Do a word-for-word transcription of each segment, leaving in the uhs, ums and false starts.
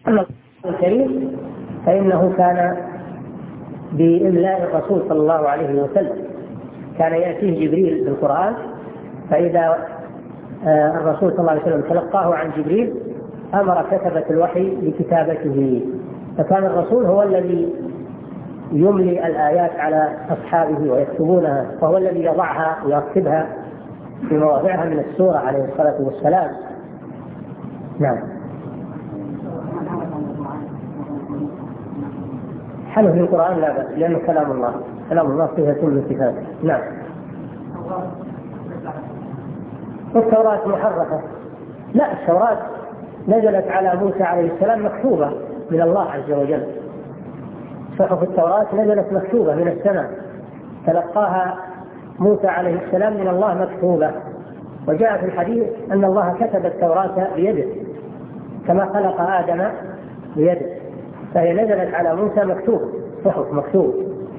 أما الكريم فإنه كان بإملاء الرسول صلى الله عليه وسلم، كان يأتيه جبريل بالقرآن، فإذا الرسول صلى الله عليه وسلم تلقاه عن جبريل أمر كتبة الوحي بكتابته، فكان الرسول هو الذي يملي الآيات على أصحابه ويكتبونها، وهو الذي يضعها ويكتبها في مواضعها من السورة عليه الصلاة والسلام. نعم. حلف القرآن لا بأس، لأنه كلام الله، كلام الله فيها كل صفات. نعم. التوراة محرفة؟ لا، التوراة نزلت على موسى عليه السلام مكتوبة من الله عز وجل. صحف التوراة نزلت مكتوبة من السماء، تلقاها موسى عليه السلام من الله مكتوبة، وجاء في الحديث أن الله كتب التوراة بيده كما خلق آدم بيده، فهي نزلت على موسى مكتوب، صحف مكتوب،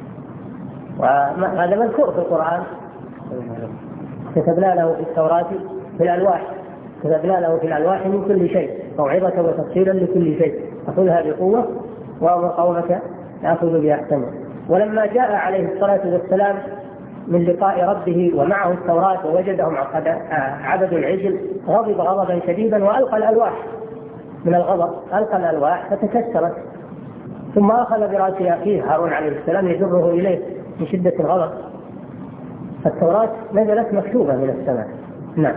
وهذا مذكور في القرآن. كتبنا له في التوراة في الألواح، كتبنا له في الألواح من كل شيء موعظة وتفصيلا لكل شيء، فخذها بقوة وأمر قومك يأخذوا بأحسنها. ولما جاء عليه الصلاة والسلام من لقاء ربه ومعه التوراة ووجدهم قد عبدوا العجل غضب غضبا شديدا وألقى الألواح، من الغضب ألقى الألواح فتكسرت، ثم أخذ برأس أخيه هارون عليه السلام يجره إليه من شدة الغضب. فالتوراة نزلت مكتوبة من السماء. نعم.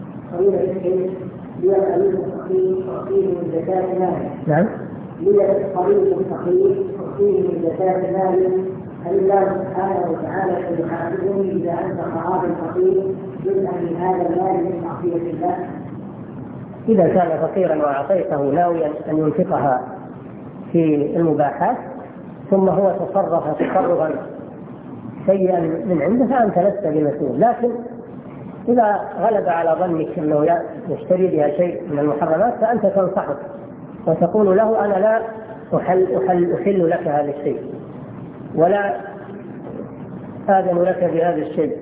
نعم. ليس قليل الفقير فيه من زكاة المال، هل الله سبحانه وتعالى سيحاسبني إذا أنفق هذا الفقير جزءا من هذا المال من معصية الله؟ إذا كان فقيرا وأعطيته ناويا أن ينفقها في المباحات ثم هو تصرف تصرفا سيئا من عنده فأنت لست بمسؤول، لكن إذا غلب على ظنك أنه يشتري بها شيء من المحرمات فأنت تنصحه وتقول له أنا لا أحل, أحل, أحل لك هذا الشيء ولا آذن لك بهذا الشيء،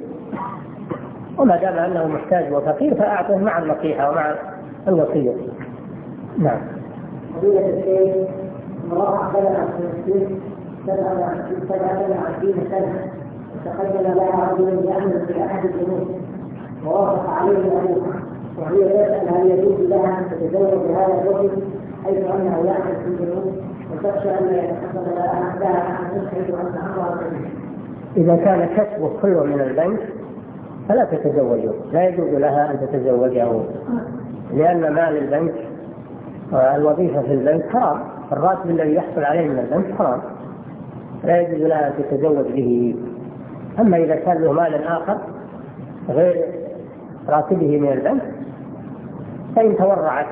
وما دام أنه محتاج وفقير فأعطه مع النصيحة ومع الوصية. نعم. فضيلة الشيخ، امرأة بلغت في المسجد سبعة وعشرين سنة وتقدم لها رجل يعمل في أحد البنوك ووافق عليه أبوها، وهي تسأل هل يجوز لها أن تتزوج بهذا الرجل حيث أنه يعمل في البنوك وتخشى أن يتحصل لها أحد حيث أن أمرها كبير. إذا كان كسبه كله من البنك فلا تتزوجه، لا يجوز لها أن تتزوجه، لأن مال البنك والوظيفة في البنك حرام، الراتب الذي يحصل عليه من البنك حرام، لا يجوز لها أن تتزوج به. أما إذا كان له مال آخر غير راتبه من البنك فإن تورعت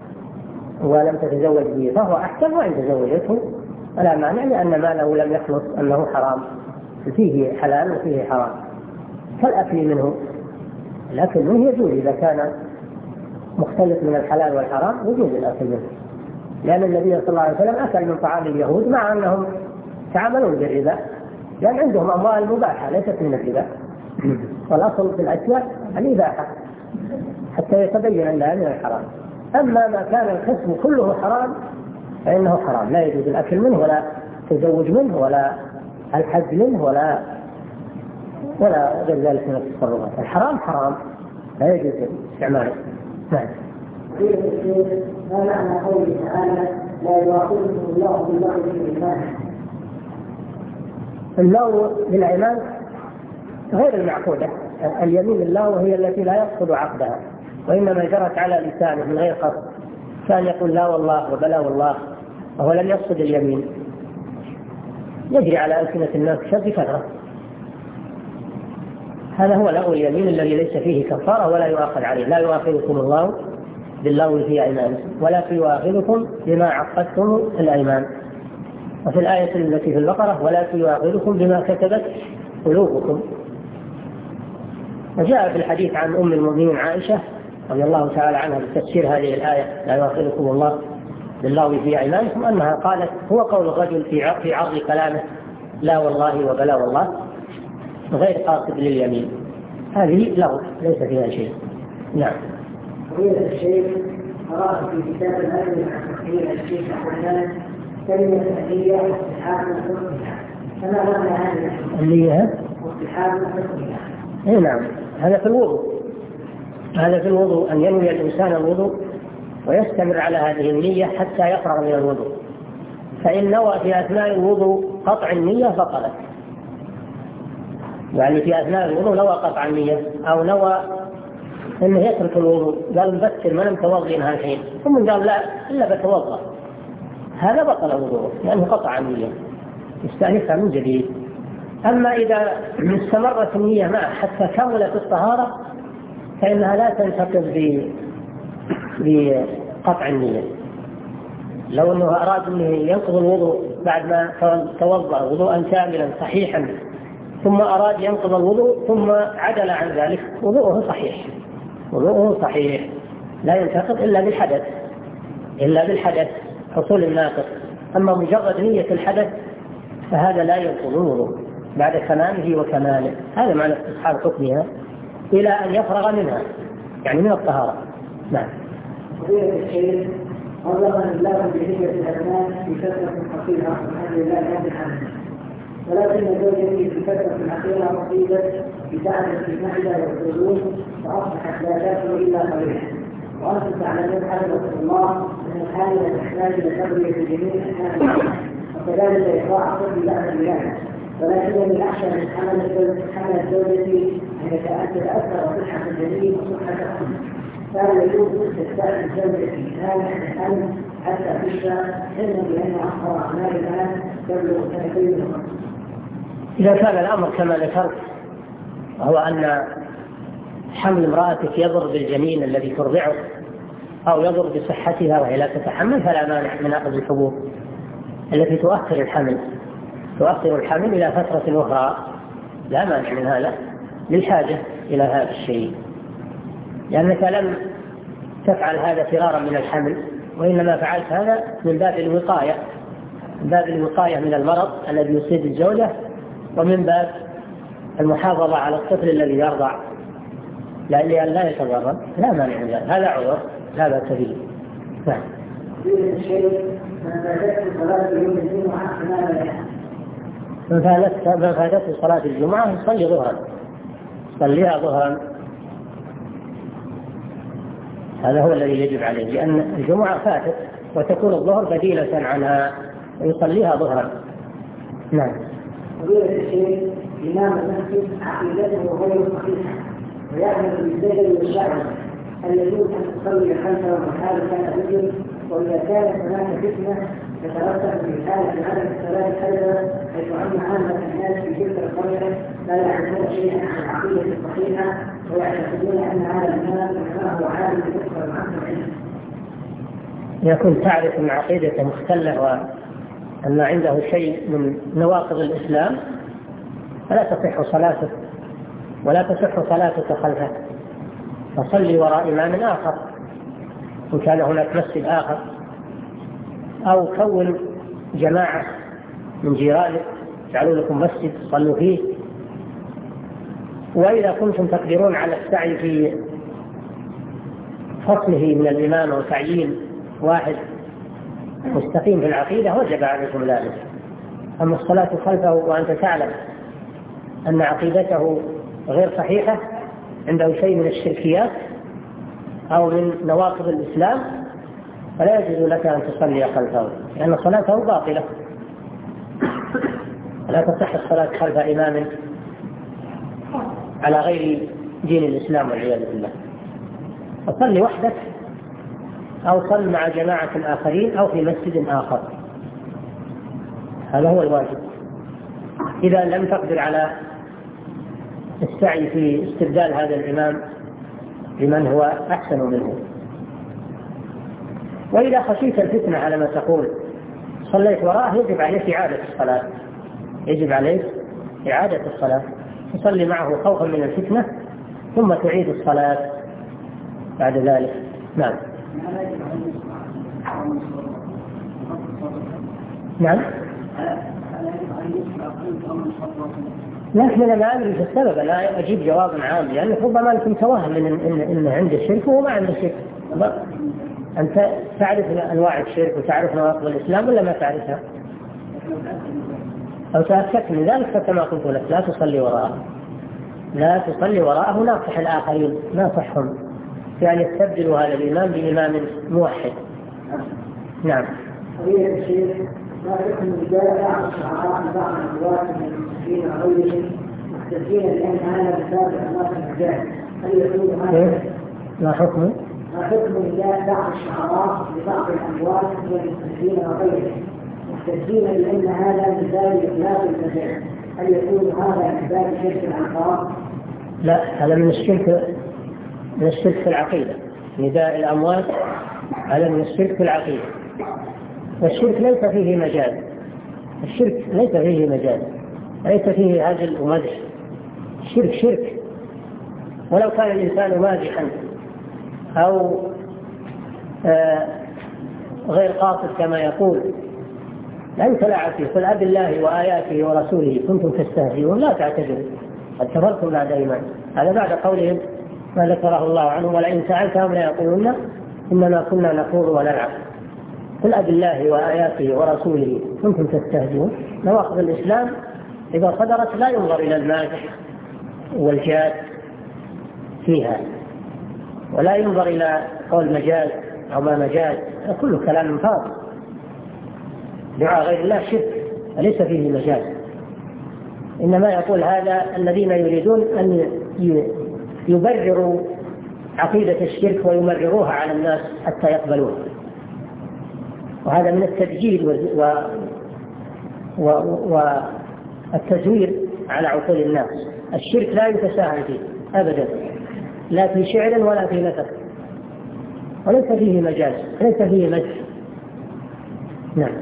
ولم تتزوج به فهو أحسن، وإن تزوجته فلا مانع، لأن ماله لم يخلص أنه حرام، فيه حلال وفيه حرام، فالأكل منه الأكل منه يجوز إذا كان مختلف من الحلال والحرام، يجوز الأكل منه، لأن النبي صلى الله عليه وسلم أكل من طعام اليهود مع أنهم تعاملون بالربا، لأن عندهم أموال مباحة ليست من الربا، والأصل في الأشياء الإباحة حتى يتبين أنها من الحرام. أما ما كان الكسب كله حرام فإنه حرام، لا يجوز الأكل منه ولا التزوج منه ولا الحج منه ولا ولا غير ذلك من التصرفات. الحرام حرام لا يجوز استعماله. نعم. ما معنى قوله تعالى لا يؤاخذكم الله باللغو في الإيمان؟ اللغو بالأيمان غير المعقودة، اليمين اللغو هي التي لا يقصد عقدها وإنما جرت على لسانه من غير قصد، كان يقول لا والله وبلا والله وهو لم يقصد اليمين، يجري على ألسنة الناس بكثرة، هذا هو لغو اليمين الذي ليس فيه كفارة ولا يؤاخذ عليه. لا يؤاخذكم الله باللغو في أيمانكم ولكن يؤاخذكم بما عقدتم الأيمان. وفي الآية التي في البقرة ولكن يؤاخذكم بما كتبت قلوبكم. وجاء في الحديث عن أم المؤمنين عائشة رضي الله تعالى عنها بتفسير هذه الآية لا يؤاخذكم الله باللغو في أيمانكم أنها قالت هو قول الرجل في عرض كلامه لا والله وبلا والله غير قاصد لليمين، هذه لغو ليس فيها شيء. نعم. فضيلة الشيخ، قرأت في كتاب الأدب هي الشيخ أحيانا كلمة النية واستحاب حكمها، فما معنى هذه النية واستحاب حكمها؟ اي نعم، هذا في الوضوء، هذا في الوضوء أن ينوي الإنسان الوضوء ويستمر على هذه النية حتى يفرغ من الوضوء، فإن نوى في أثناء الوضوء قطع النية بطلت، يعني في أثناء الوضوء نوى قطع النية أو نوى أنه يترك الوضوء، قال مبكر ما لم توضي إنها الحين، ثم قال لا إلا بتوضأ، هذا بطل وضوءه لأنه قطع النية، يستأنفها من جديد. أما إذا استمرت النية معه حتى كملت الطهارة فإنها لا تنتقض بقطع النية. لو أنه أراد أنه ينقض الوضوء بعد ما توضأ وضوءا كاملا صحيحا ثم أراد ينقض الوضوء ثم عدل عن ذلك، وضوءه صحيح، وضوءه صحيح لا ينتقض إلا بالحدث، إلا بالحدث حصول الناقض. أما مجرد نية الحدث فهذا لا ينقض الوضوء بعد تمامه وكماله، هذا معنى استصحاب حكمها إلى أن يفرغ منها، يعني من الطهارة. نعم. فضيلة الشيخ، رزقنا الله بهدية الأبناء في فترة قصيرة الحمد لله رب العالمين، ولكن زوجتي في فترة أخيرة أصيبت بتعب في المعدة والقولون فأصبحت لا تأكل إلا قليلا، وأنتم تعلمون حفظكم الله أن الحالة تحتاج إلى تغذية جميع أحيان وكذلك إخراج طفل بعد الولادة، ولكنني أخشى من حمل زوجتي أن يتأثر أكثر صحة الجنين وصحة الأم، فهل يجوز استخدام زوجتي هذا الأمر حتى تشفى علما بأن أخطر أعمال الآن تبلغ سنتين ونصف؟ إذا كان الأمر كما ذكرت وهو أن حمل امرأتك يضر بالجنين الذي ترضعه أو يضر بصحتها وهي لا تتحمل فلا مانع من أخذ الحبوب التي تؤخر الحمل، تؤخر الحمل إلى فترة أخرى، لا مانع من هذا للحاجة إلى هذا الشيء، لأنك لم تفعل هذا فرارا من الحمل، وإنما فعلت هذا من باب الوقاية، من باب الوقاية من المرض الذي يصيب الزوجة، ومن باب المحافظة على الطفل الذي يرضع لأن لا يتضرر، لا مانع من ذلك، هذا عذر لا بأس به. نعم. من فاتته صلاة الجمعة يصلي ظهرا، صليها ظهرا، هذا هو الذي يجب عليه، لأن الجمعة فاتت وتكون الظهر بديلة عنها ويصليها ظهرا. نعم. فضيلة الشيخ، إمام المسجد عقيدته غير صحيحة ويعمل بالسجن والشعر، هل يجوز أن تصلي خلفه وحال كان رجل؟ وإذا كانت هناك فتنة تترتب في حالة عدم الصلاة خلفه حيث أن عامة الناس في تلك القرية لا يعرفون شيئا عن العقيدة الصحيحة ويعتقدون أن هذا الإمام إنما هو عالم بكثرة العقل العلم. يكون تعرف أن عقيدته مختلة وأن عنده شيء من نواقض الإسلام فلا تصح صلاته ولا تصح صلاتك خلفه، فصلي وراء إمام آخر إن كان هناك مسجد آخر، أو كون جماعة من جيرانك جعلوا لكم مسجد صلوا فيه. وإذا كنتم تقدرون على السعي في فصله من الإمام وتعيين واحد مستقيم في العقيدة وجب عليكم ذلك. أما الصلاة خلفه وأنت تعلم أن عقيدته غير صحيحة، عنده شيء من الشركيات أو من نواقض الإسلام، فلا يجوز لك أن تصلي خلفه لأن صلاته باطلة، لا تصح الصلاة خلف إمام على غير دين الإسلام والعياذ بالله. فصلي وحدك أو صل مع جماعة آخرين أو في مسجد آخر، هذا هو الواجب. إذا لم تقدر على السعي في استبدال هذا الإمام لمن هو أحسن منه. وإذا خشيت الفتنة على ما تقول صليت وراءه يجب عليك إعادة الصلاة، يجب عليك إعادة الصلاة، تصلي معه خوفا من الفتنة ثم تعيد الصلاة بعد ذلك. نعم. نعم. لكن أنا ما أدري في السبب، أنا أجيب جوابا عام، لأنك ربما أنت متوهم إن إن إن عنده شرك وهو ما عنده شرك. أنت تعرف أنواع الشرك وتعرف نواقض الإسلام ولا ما تعرفها؟ أو تأكدت من ذلك فكما قلت لك لا تصلي وراءه، لا تصلي وراءه، ناصح الآخرين، ناصحهم يعني يستبدلوا هذا الإمام بإمام موحد. نعم. قضية الشيخ لا يكون الرجال بعض الشعراء بعض الأموات من المسلمين وغيرهم محتجين لأن هذا بسبب أموات الرجال، هل يكون هذا؟ ما حكمه؟ ما حكم الرجال بعض الشعراء لبعض الأموات من المسلمين وغيرهم محتجين لأن هذا بسبب إخلاف الرجال، هل يكون هذا بسبب شرك العقاب؟ لا، هذا من الشرك، من الشرك في العقيدة. نداء الأموات هذا من الشرك في العقيدة، والشرك ليس فيه مجال، الشرك ليس فيه مجال، ليس فيه هجل ومدح، الشرك شرك، ولو كان الإنسان مادحا أو آه غير قاصد كما يقول لا يتلاعب فيه. قل أب الله وآياته ورسوله كنتم تستهزئون لا تعتذروا قد كفرتم بعد إيمان. هذا بعد قولهم ما ذكره الله عنه ولئن سألتهم ليقولون إنما كنا نخوض ونلعب. قل أب الله وآياته ورسوله كنتم تستهزئون. نواقض الإسلام إذا صدرت لا ينظر إلى المادح والجاد فيها، ولا ينظر إلى قول مجاز أو ما مجاز، كل كلام فاضل. دعاء غير الله شرك وليس فيه مجاز، إنما يقول هذا الذين يريدون أن يبرروا عقيدة الشرك ويمرروها على الناس حتى يقبلوها، وهذا من التدجيل و... و... والتزوير على عقول الناس. الشرك لا يتساهل فيه أبدا، لا في شعر ولا في نثر، وليس فيه مجاز، ليس فيه مدح. نعم.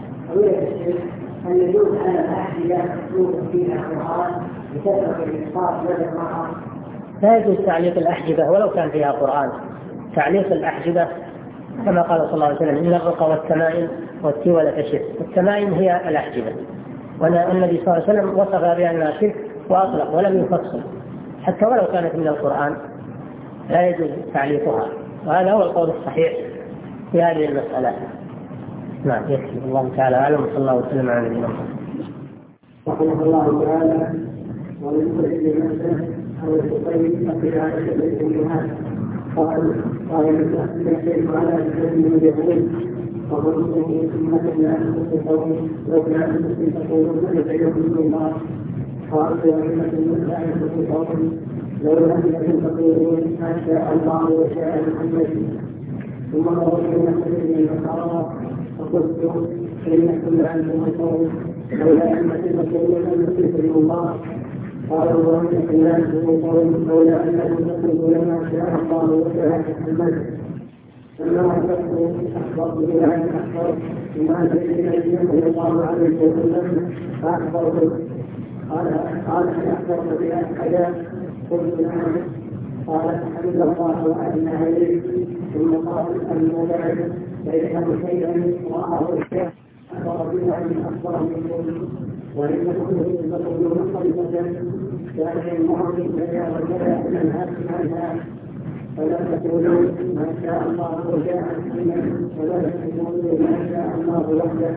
هل يجوز على الأحذية مكتوب فيها قرآن بكثرة الإسقاط لدى المرأة؟ لا يجوز تعليق الأحجبة ولو كان فيها قرآن. تعليق الأحجبة كما قال صلى الله عليه وسلم إن الرقى والتمائم والتولة شرك. التمائم هي الأحجبة، والنبي صلى الله عليه وسلم وصف بأنها شرك وأطلق ولم يفصل، حتى ولو كانت من القرآن لا يجوز تعليقها، وهذا هو القول الصحيح في هذه المسألة. نعم. يكفي. الله تعالى أعلم، صلى الله وسلم على نبينا محمد. رحمه الله تعالى. ولكل نفسه أو الطيب أقرأ الأمهات قال قال الشيخ على الذين يدعون وظنه سنة لا تستطيعون لو كان تستطيعون فسيكون الله قال وإنة لا تستطيعون لو لم يكن تطيعون ما شاء الله وشاء محمد. ثم رسولنا الذين فقال فقلت إن كل أنتم مشهور لولا أن تستطيعون أن تستطيعوا الله قالوا وإن كل أنتم مشهور لولا أنكم تستطيعون ما شاء الله وشاء محمد. فلما أخذت أخبرت بالعين أكثر بما تجد يقول الله عليه وسلم فأخبرت قال قال أن أخبرت بأحد قلت نعم قال حمد الله وأدنى إليه ثم قال أن بعد فيفهم شيئا رآه الشيخ أخبر بالعين أكثر منكم وإن كنتم تقولون خلفة كان المعظم كذا وكذا منها عنها فلا تقولوا ما شاء الله وشاء محمد ولا تقولوا ما شاء الله وحده.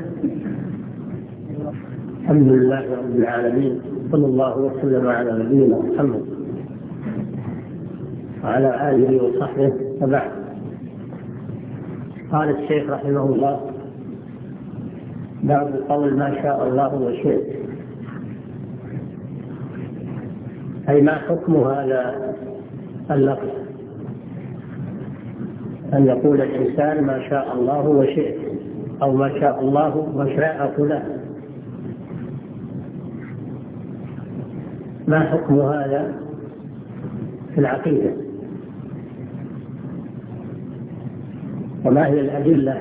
الحمد لله رب العالمين، صلى الله وسلم على نبينا محمد وعلى آله وصحبه وبعد. قال الشيخ رحمه الله بعد قول ما شاء الله وشئت، أي ما حكم هذا اللفظ أن يقول الإنسان ما شاء الله وشئت أو ما شاء الله وشاء فلان، ما حكم هذا في العقيدة؟ وما هي الأدلة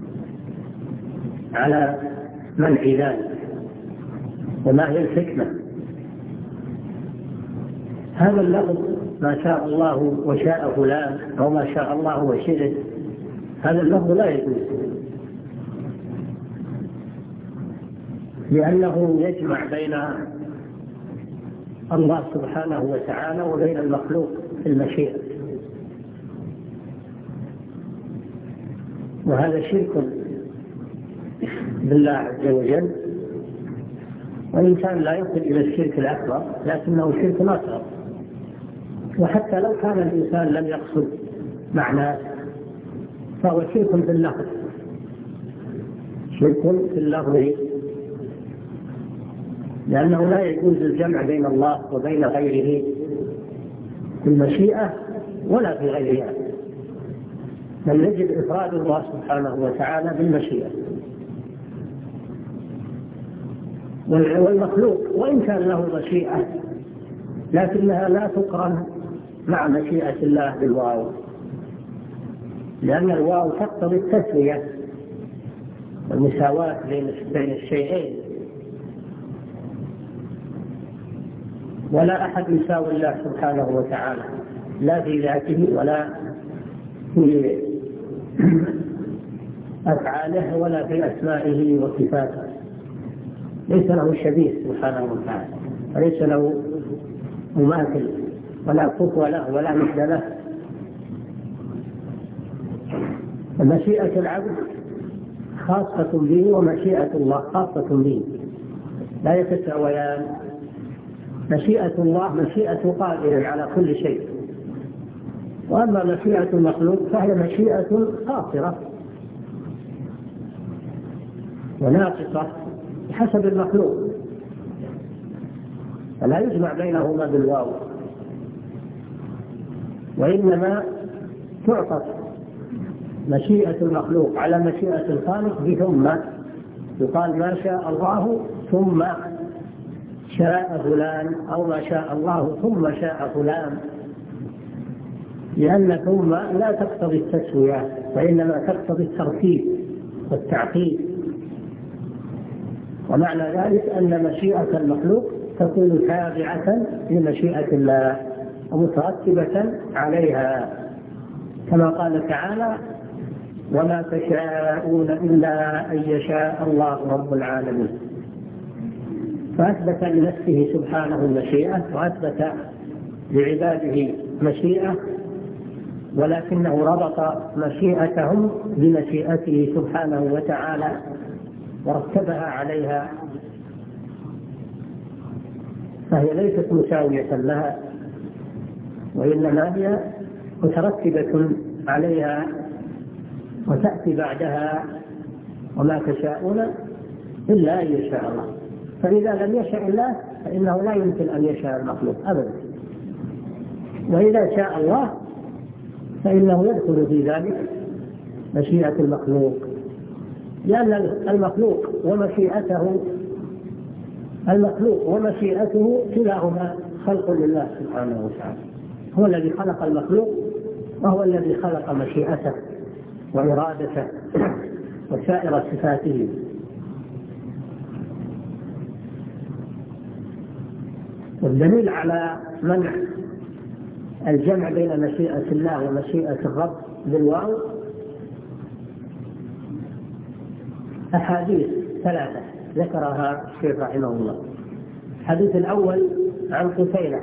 على منع ذلك؟ وما هي الحكمة؟ هذا اللفظ ما شاء الله وشاء فلان أو ما شاء الله وشئت، هذا اللفظ لا يجوز، لأنه يجمع بين الله سبحانه وتعالى وبين المخلوق في المشيئة. وهذا شرك بالله عز وجل، والإنسان لا يصل إلى الشرك الأكبر لكنه شرك أصغر. وحتى لو كان الإنسان لم يقصد معناه فهو شرك باللفظ، شرك باللفظ، لأنه لا يجوز الجمع بين الله وبين غيره في المشيئة ولا في غيرها، بل يجب إفراد الله سبحانه وتعالى بالمشيئة. والمخلوق وإن كان له مشيئة لكنها لا تقرن مع مشيئة الله بالواو، لأن الواو تقتضي التسوية والمساواة بين الشيئين، ولا أحد يساوي الله سبحانه وتعالى لا في ذاته ولا في أفعاله ولا في أسمائه وصفاته، ليس له شبيه سبحانه وتعالى، وليس له مماثل ولا كفو له ولا مثل له. مشيئة العبد خاصة به ومشيئة الله خاصة به، لا يتساويان. مشيئة الله مشيئة قادر على كل شيء، وأما مشيئة المخلوق فهي مشيئة قاصرة وناقصة بحسب المخلوق، فلا يجمع بينهما بالواو، وإنما تعطف مشيئة المخلوق على مشيئة الخالق بثم، يقال ما شاء الله ثم شاء فلان، أو ما شاء الله ثم شاء فلان، لأن ثم لا تقتضي التسوية وإنما تقتضي الترتيب والتعقيد. ومعنى ذلك أن مشيئة المخلوق تكون تابعة لمشيئة الله ومترتبة عليها، كما قال تعالى: وما تشاءون إلا أن يشاء الله رب العالمين. فأثبت لنفسه سبحانه المشيئة وأثبت لعباده مشيئة، ولكنه ربط مشيئتهم بمشيئته سبحانه وتعالى ورتبها عليها، فهي ليست مساوية لها، وإنما هي مترتبة عليها وتأتي بعدها: وما تشاءون إلا أن يشاء الله. فإذا لم يشاء الله فإنه لا يمكن أن يشاء المخلوق أبدا، وإذا شاء الله فإنه يدخل في ذلك مشيئة المخلوق، لأن المخلوق ومشيئته المخلوق ومشيئته كلاهما خلق لله سبحانه وتعالى، هو الذي خلق المخلوق وهو الذي خلق مشيئته وإرادته وسائر صفاته. والدليل على منع الجمع بين مشيئة الله ومشيئة الرب بالواو أحاديث ثلاثة ذكرها الشيخ رحمه الله. الحديث الأول عن قتيلة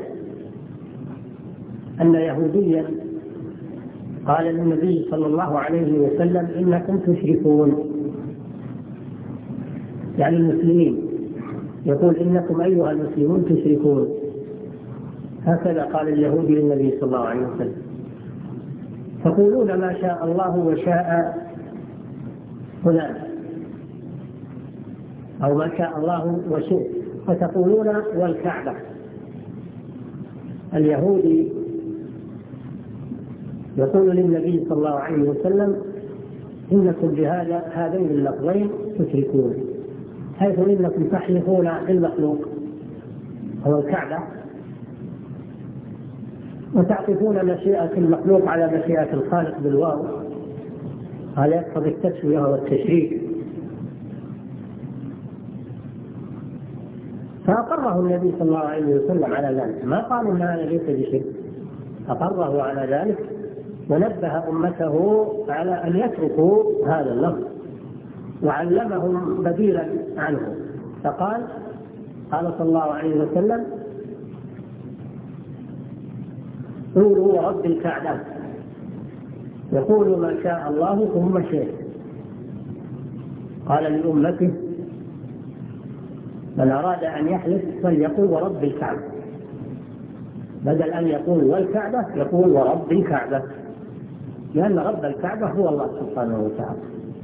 أن يهوديا قال للنبي صلى الله عليه وسلم: إنكم تشركون، يعني المسلمين، يقول: إنكم أيها المسلمون تشركون. هكذا قال اليهودي للنبي صلى الله عليه وسلم: تقولون ما شاء الله وشاء فلان، أو ما شاء الله وشئت، فتقولون والكعبة. اليهودي يقول للنبي صلى الله عليه وسلم: إنكم بهذا هذين اللفظين تشركون، حيث إنكم تحلفون بالمخلوق هو الكعبة، وتعطفون مشيئة المخلوق على مشيئة الخالق بالواو، هذا يقتضي التسوية والتشريك. فأقره النبي صلى الله عليه وسلم على ذلك، ما قالوا إن هذا ليس بشرك، أقره على ذلك ونبه أمته على أن يتركوا هذا اللفظ، وعلمهم بديلا عنه. فقال قال صلى الله عليه وسلم: قولوا ورب الكعبة، يقول ما شاء الله ثم شئت، قال لأمته من أراد أن يحلف فليقل ورب الكعبة، بدل أن يقول والكعبة يقول ورب الكعبة، لأن رب الكعبة هو الله سبحانه وتعالى.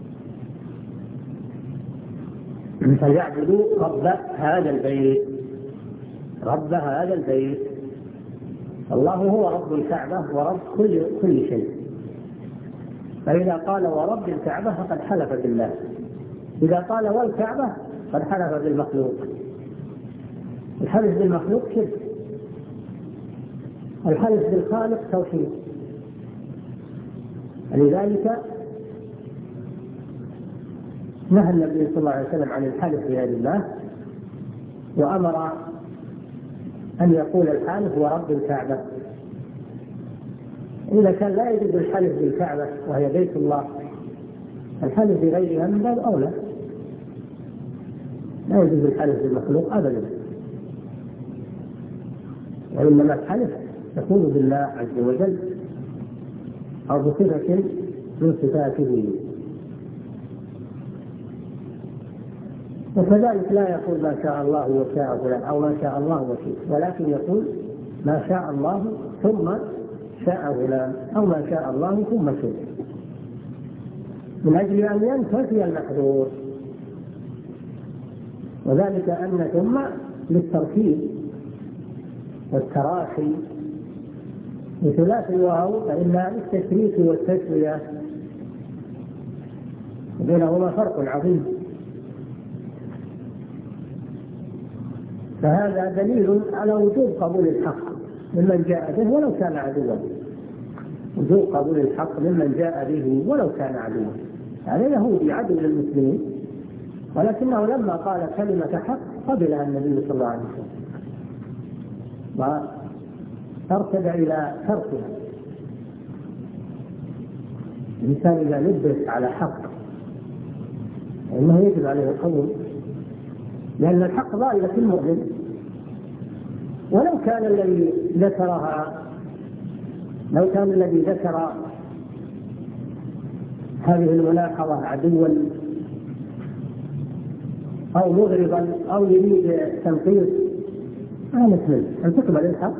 فليعبدوا رب هذا البيت، رب هذا البيت. الله هو رب الكعبة ورب كل كل شيء. فإذا قال ورب الكعبة فقد حلف بالله، إذا قال والكعبة قد حلف بالمخلوق. الحلف بالمخلوق شرك، الحلف بالخالق توحيد. لذلك نهى النبي صلى الله عليه وسلم عن الحلف بغير الله، وأمر أن يقول الحالف ورب الكعبة. إذا كان لا يجوز الحلف بالكعبة وهي بيت الله، الحلف بغيرها من باب أولى. لا يجوز الحلف بالمخلوق أبدا، وإنما الحلف يكون بالله عز وجل أو بصفة من صفاته. وكذلك لا يقول ما شاء الله وشاء فلان أو ما شاء الله وشئت، ولكن يقول ما شاء الله ثم شاء فلان أو ما شاء الله ثم شئت، من أجل أن ينتفي المحذور. وذلك أن ثم للتركيب والتراخي، بثلاث الواو فإنها للتشريك والتسوية، بينهما فرق عظيم. فهذا دليل على وجوب قبول الحق ممن جاء به ولو كان عدوا، وجوب قبول الحق ممن جاء به ولو كان عدوا. هذا يهودي عدو للمسلمين، ولكنه لما قال كلمة حق قبلها النبي صلى الله عليه وسلم وارتد إلى تركها. الإنسان إذا لبس على حق فإنه يجب عليه القبول، لأن الحق ضالة المؤمن، ولو كان الذي ذكرها لو كان الذي ذكر هذه الملاحظة عدوا أو مغرضا أو يريد تنقيص، ما مثل أن تقبل الحق.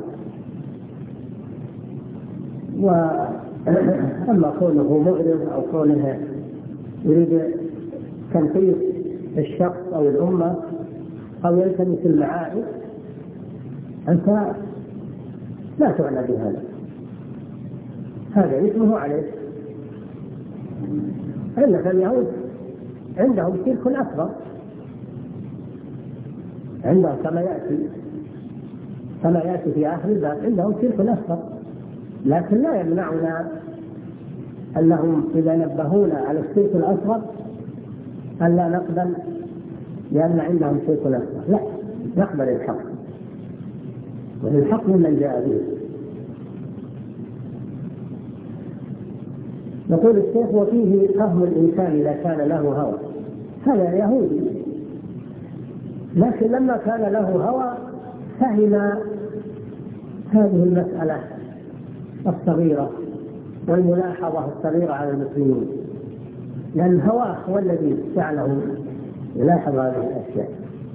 وأما كونه مغرض أو كونه يريد تنقيص الشخص أو الأمة أو يلتمس المعائب، أنت لا تعنى بهذا، هذا اسمه عليك. إلا اليهود عندهم شرك أكبر، عندهم كما يأتي كما يأتي في آخر الباب عندهم شرك أكبر، لكن لا يمنعنا أنهم إذا نبهونا على الشرك الأصغر أن لا نقبل لأن عندهم شرك أكبر، لا نقبل الحق، والحق من جاء به. نقول الشيخ وفيه فهم الإنسان إذا كان له هوى، هذا يهودي، لكن لما كان له هوى فهم هذه المسألة الصغيرة والملاحظة الصغيرة على المسلمين، لأن هواه هو الذي جعله يلاحظ هذه الأشياء.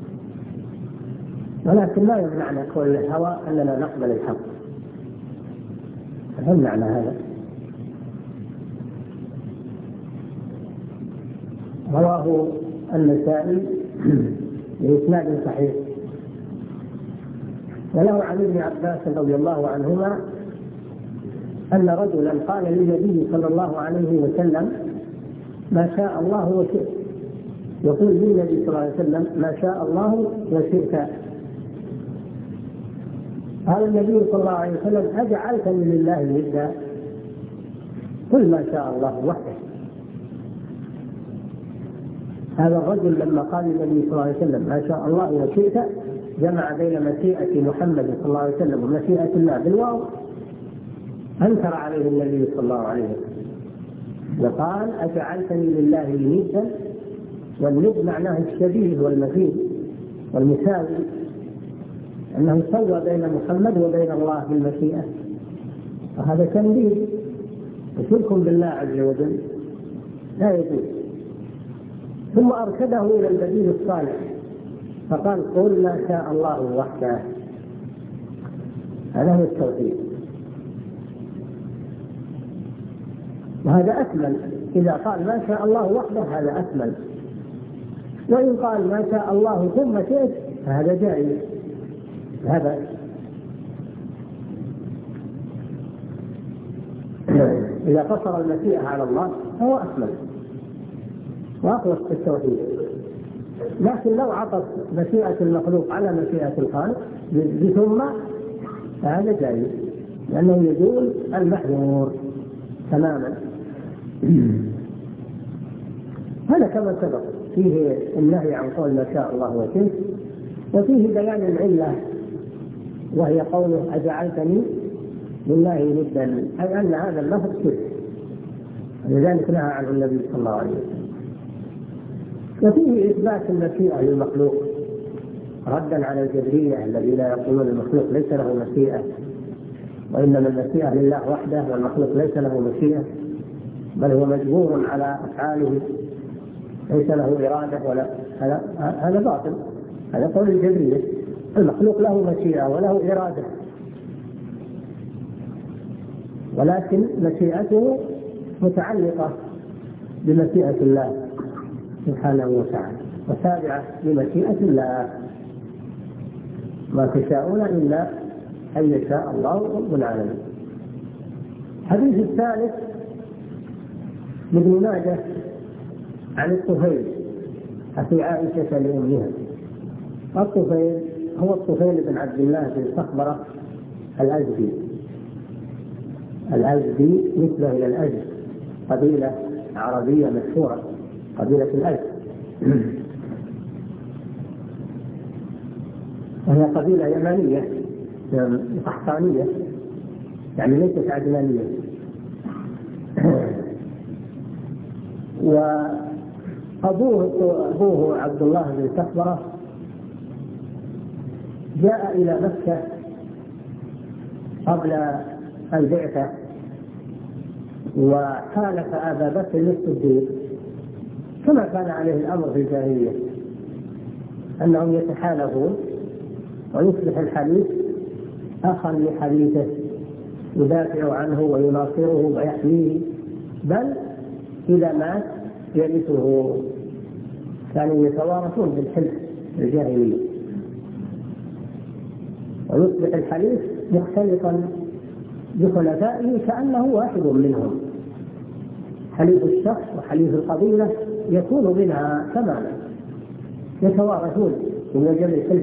ولكن لا يمنعنا كل الهوى أننا نقبل الحق، يمنعنا هذا. رواه النسائي بإسناد صحيح، وله عن ابن عباس رضي الله عنهما أن رجلا قال للنبي صلى الله عليه وسلم ما شاء الله وشئت، يقول للنبي صلى الله عليه وسلم ما شاء الله وشئت. قال النبي صلى الله عليه وسلم أجعلتني لله ندا؟ قل ما شاء الله وحده. هذا الرجل لما قال النبي صلى الله عليه وسلم ما شاء الله وشئت جمع بين مشيئة محمد صلى الله عليه وسلم ومشيئة الله بالواو، أنكر عليه النبي صلى الله عليه وسلم وقال أجعلتني لله ندا، والند معناه الشبيه والمثيل والمساوي، أنه سوى بين محمد وبين الله بالمشيئة، وهذا تنبيه. وشرك بالله عز وجل لا يجوز، ثم أرشده إلى البديل الصالح فقال قل ما شاء الله وحده. هذا هو التوحيد، وهذا أكمل. إذا قال ما شاء الله وحده هذا أكمل، وإن قال ما شاء الله ثم شئت فهذا جائز. هذا إذا قصر المشيئة على الله هو أكمل وأخلص في التوحيد. لكن لو عطف مشيئة المخلوق على مشيئة الخالق بثم فهذا جائز، لأنه يزول المحذور تماما. هذا كما سبق فيه النهي عن قول ما شاء الله وشئت، وفيه بيان العلة وهي قوله أجعلتني لله ندا، أي أن هذا اللفظ شرك، لذلك نهى عنه النبي صلى الله عليه وسلم. وفيه إثبات المشيئة للمخلوق ردا على الجبرية الذين يقولون المخلوق ليس له مشيئة، وإنما المشيئة لله وحده والمخلوق ليس له مشيئة، بل هو مجبور على أفعاله ليس له إرادة ولا. هذا هذا باطل، هذا قول الجبرية. المخلوق له مشيئة وله إرادة، ولكن مشيئته متعلقة بمشيئة الله سبحانه وتعالى وتابعة لمشيئة الله، ما تشاءون إلا أن يشاء الله رب العالمين. الحديث الثالث لابن ماجه عن الطفيل أخي عائشة لأمها. الطفيل هو الطفيل بن عبد الله بن صخبرة الأزدي. الأزدي نسبة إلى الأزد، قبيلة عربية مشهورة، قبيلة الأزد، وهي قبيلة يمانية قحطانية، يعني ليست عدنانية. وأبوه أبوه عبد الله بن صخبرة جاء إلى مكة قبل البعثة وحالف أبا بكر الصديق كما كان عليه الأمر في الجاهلية، أنهم يتحالفون ويصبح الحليف أخا لحليفه يدافع عنه ويناصره ويحميه، بل إذا مات يرثه. كانوا يتوارثون بالحلف الجاهلية، ويصبح الحليف مختلطا بخلفائه كأنه واحد منهم. حليف الشخص وحليف القبيلة يكون منها تماما، يتوارثون من أجل الحلف.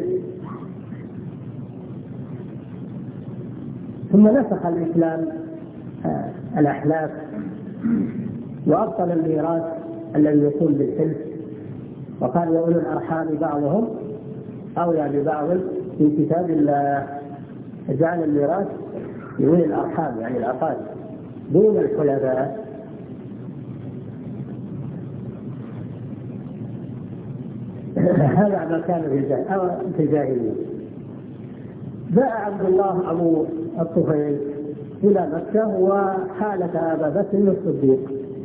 ثم نسخ الإسلام الأحلاف وأبطل الميراث الذي يكون بالحلف، وقال وأولو الأرحام بعضهم أولى ببعض في كتاب الله. جعل الميراث لأولي الأرحام يعني الأقارب دون الخلفاء. هذا ما كان في الجاهلية. جاء عبد الله أبو الطفيل إلى مكة وحالف أبا بكر الصديق،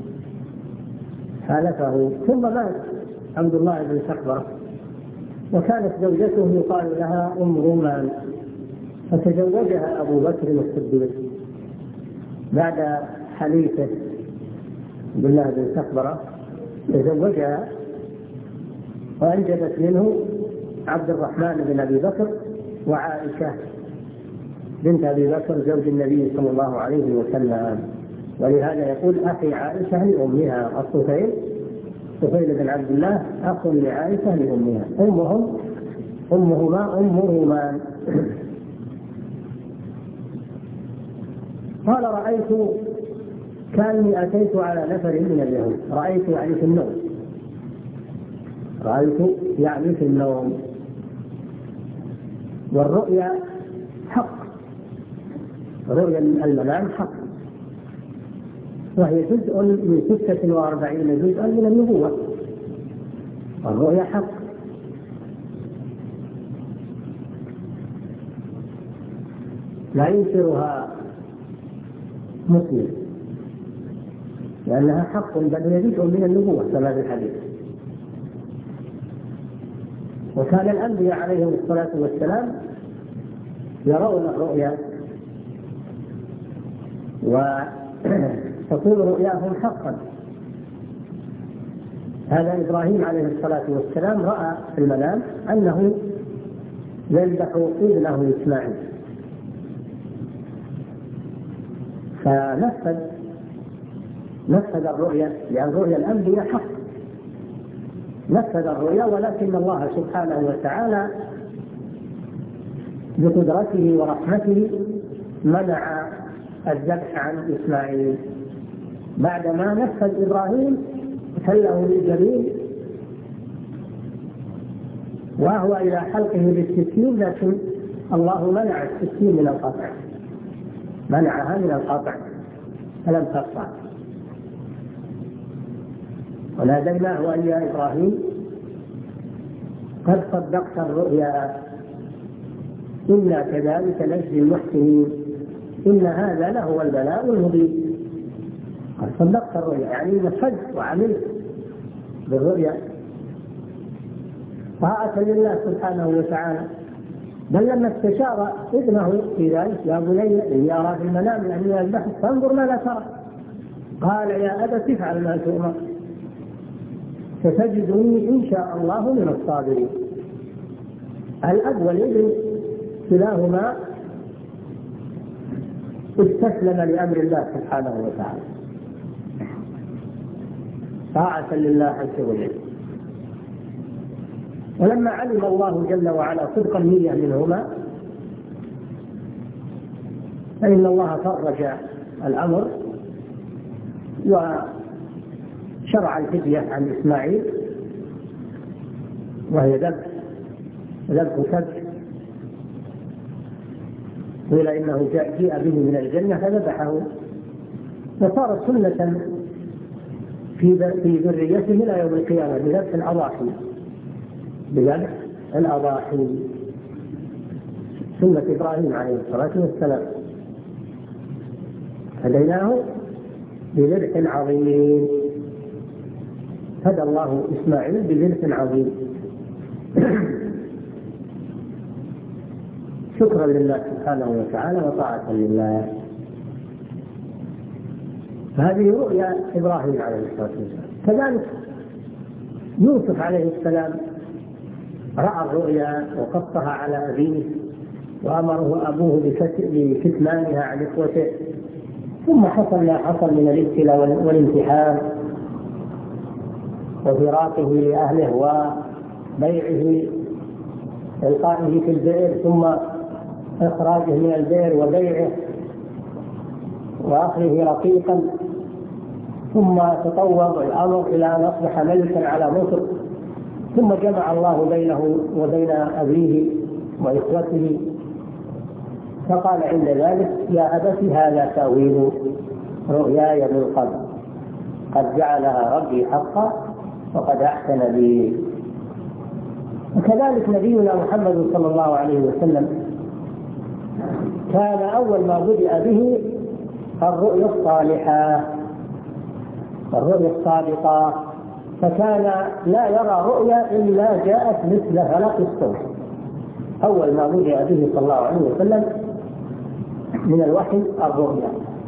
حالفه، ثم مات عبد الله بن صخبرة، وكانت زوجته يقال لها أم رومان، فتزوجها أبو بكر الصديق بعد حليفه عبد الله بن صخبرة، تزوجها وأنجبت منه عبد الرحمن بن أبي بكر وعائشة بنت أبي بكر زوج النبي صلى الله عليه وسلم. ولهذا يقول أخي عائشة لأمها. الطفيل طفيل بن عبد الله أخ لعائشة لأمها، أمهم أمهما أم رومان. قال رأيت كأني أتيت على نفر من اليهود. رأيت يعني في النوم، رأيت يعني في النوم. والرؤيا حق، رؤيا المنام حق، وهي جزء من ستة وأربعين جزءا من النبوة. الرؤيا حق. لا ينكرها مسلم لأنها حق، بل هي جزء من النبوة كما في الحديث. وكان الأنبياء عليهم الصلاة والسلام يرون الرؤيا وتكون رؤياهم حقا. هذا إبراهيم عليه الصلاة والسلام رأى في المنام أنه يذبح ابنه إسماعيل، فنفذ نفذ الرؤيا، لأن رؤيا الأنبياء حق، نفذ الرؤيا. ولكن الله سبحانه وتعالى بقدرته ورحمته منع الذبح عن إسماعيل بعدما نفذ إبراهيم حله بالجميل وهو إلى حلقه بالسكين، لكن الله منع السكين من القطع، منعها من القطع فلم تقطع. وناديناه أن يا إبراهيم قد صدقت الرؤيا إنا كذلك نجزي المحسنين إن هذا لهو البلاء المبين. قد صدقت الرؤيا يعني نفذت وعملت بالرؤيا طاعة لله سبحانه وتعالى. بل لما استشار ابنه في ذلك يا بني إني أرى في المنام أني أذبحك فانظر ماذا ترى، قال يا أبت افعل ما تؤمر ستجدني إن شاء الله من الصابرين. الأب والابن كلاهما استسلم لأمر الله سبحانه وتعالى طاعة لله عز وجل. ولما علم الله جل وعلا صدق النية منهما فإن الله فرج الأمر وشرع الفدية عن إسماعيل وهي ذبح ذبح كبش، قيل إنه جاء به من الجنة فذبحه، وصارت سنة في ذريته إلى يوم القيامة بذبح الأضاحي، بذبح الأضاحي سنة إبراهيم عليه الصلاة والسلام. هديناه بذبح عظيم، هدى الله إسماعيل بذبح عظيم شكرا لله سبحانه وتعالى وطاعة لله. هذه رؤيا إبراهيم عليه الصلاة والسلام. كذلك يوسف عليه السلام رأى الرؤيا وقصها على أبيه وأمره أبوه بكتمانها عن إخوته، ثم حصل ما حصل من الابتلاء والامتحان وفراقه لأهله وبيعه إلقائه في البئر ثم إخراجه من البئر وبيعه وأخذه رقيقا، ثم تطور الأمر إلى أن أصبح ملكا على مصر، ثم جمع الله بينه وبين أبيه وإخوته فقال عند ذلك يا أبت هذا تأويل رؤياي من قبل قد جعلها ربي حقا وقد أحسن بي. وكذلك نبينا محمد صلى الله عليه وسلم كان أول ما بدأ به الرؤيا الصالحة الرؤيا الصادقة، فكان لا يرى رؤيا إلا جاءت مثل فلق الصبح. أول ما بدأ به صلى الله عليه وسلم من الوحي الرؤيا.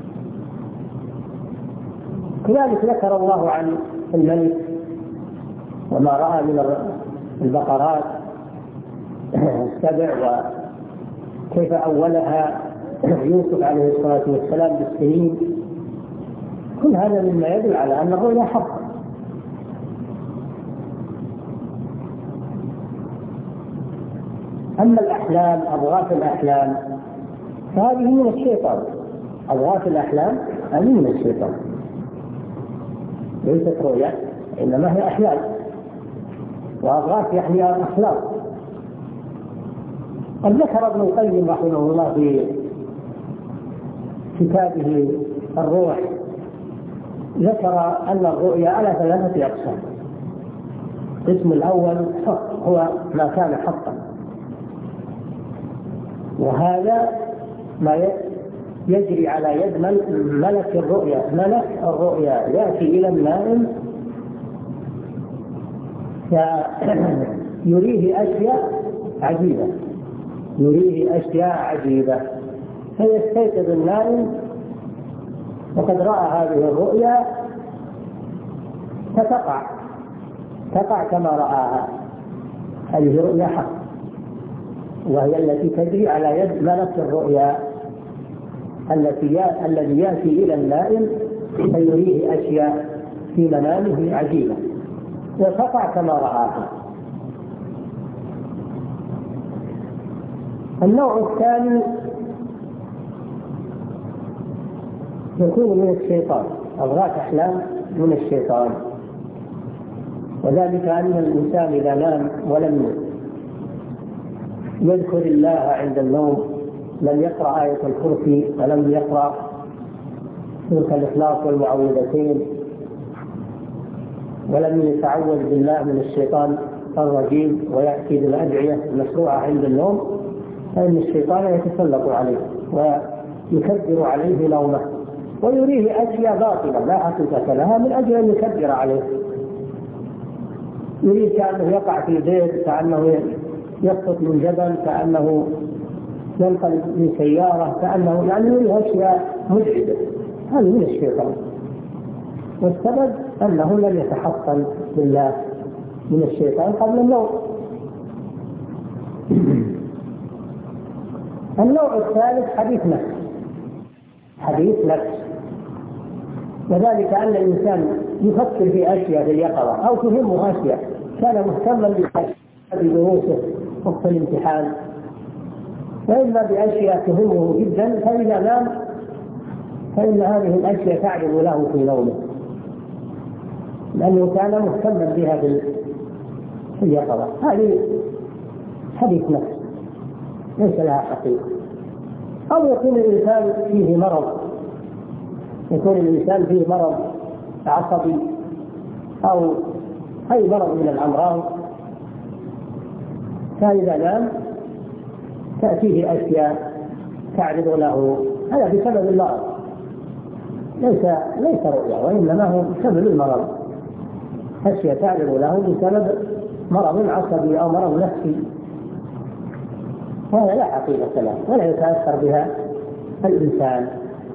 كذلك ذكر الله عن الملك وما رأى من البقرات السبع وكيف أولها يوسف عليه الصلاة والسلام بالسنين. كل هذا مما يدل على أن الرؤيا حق. أما الأحلام أضغاث الأحلام فهذه من الشيطان. أضغاث الأحلام هذه من الشيطان، ليست رؤيا إنما هي أحلام، وأضغاث يعني أخلاق. قد ذكر ابن القيم رحمه الله في كتابه الروح ذكر أن الرؤيا على ثلاثة أقسام. القسم الأول حق هو ما كان حقا، وهذا ما يجري على يد ملك الرؤيا. ملك الرؤيا يأتي إلى النائم يريه أشياء عجيبة يريه أشياء عجيبة فيستيقظ النائم وقد رأى هذه الرؤيا فتقع تقع كما رآها. هذه رؤيا حق، وهي التي تجري على يد ملك الرؤيا التي الذي يأتي إلى النائم فيريه أشياء في منامه عجيبة وتقع كما رآها. النوع الثاني يكون من الشيطان، أضغاث أحلام من الشيطان، وذلك أن الإنسان إذا نام ولم يذكر الله عند النوم، لم يقرأ آية الكرسي ولم يقرأ سورة الإخلاص والمعوذتين ولم يتعوذ بالله من الشيطان الرجيم ويأتي بالأدعية المشروعة عند النوم، فإن الشيطان يتسلط عليه ويكبر عليه نومه ويريه أشياء باطلة لا حقيقة لها من أجل أن يكبر عليه. يريد كأنه يقع في بيت، كأنه يسقط من جبل، كأنه ينقلب من سيارة، كأنه يعني يريه أشياء مزعجة. هذا من الشيطان، والسبب أنه لم يتحصن بالله من الشيطان قبل النوم. النوع الثالث حديث نفس حديث نفس وذلك أن الإنسان يفكر في أشياء في اليقظة أو تهمه أشياء كان مهتما بدروسه وقت الامتحان، وإما بأشياء تهمه جدا، فإذا نام فإن هذه الأشياء تعرض له في نومه لأنه كان مهتما بها في اليقظة. هذه حديث نفس ليس لها حقيقة. أو يكون الإنسان فيه مرض يكون الإنسان فيه مرض عصبي أو أي مرض من الأمراض، فإذا نام تأتيه أشياء تعرض له، هذا بسبب المرض ليس ليس رؤيا، وإنما هو بسبب المرض، أشياء تعرض له بسبب مرض عصبي أو مرض نفسي، وهذا لا حقيقة له ولا يتأثر بها الإنسان.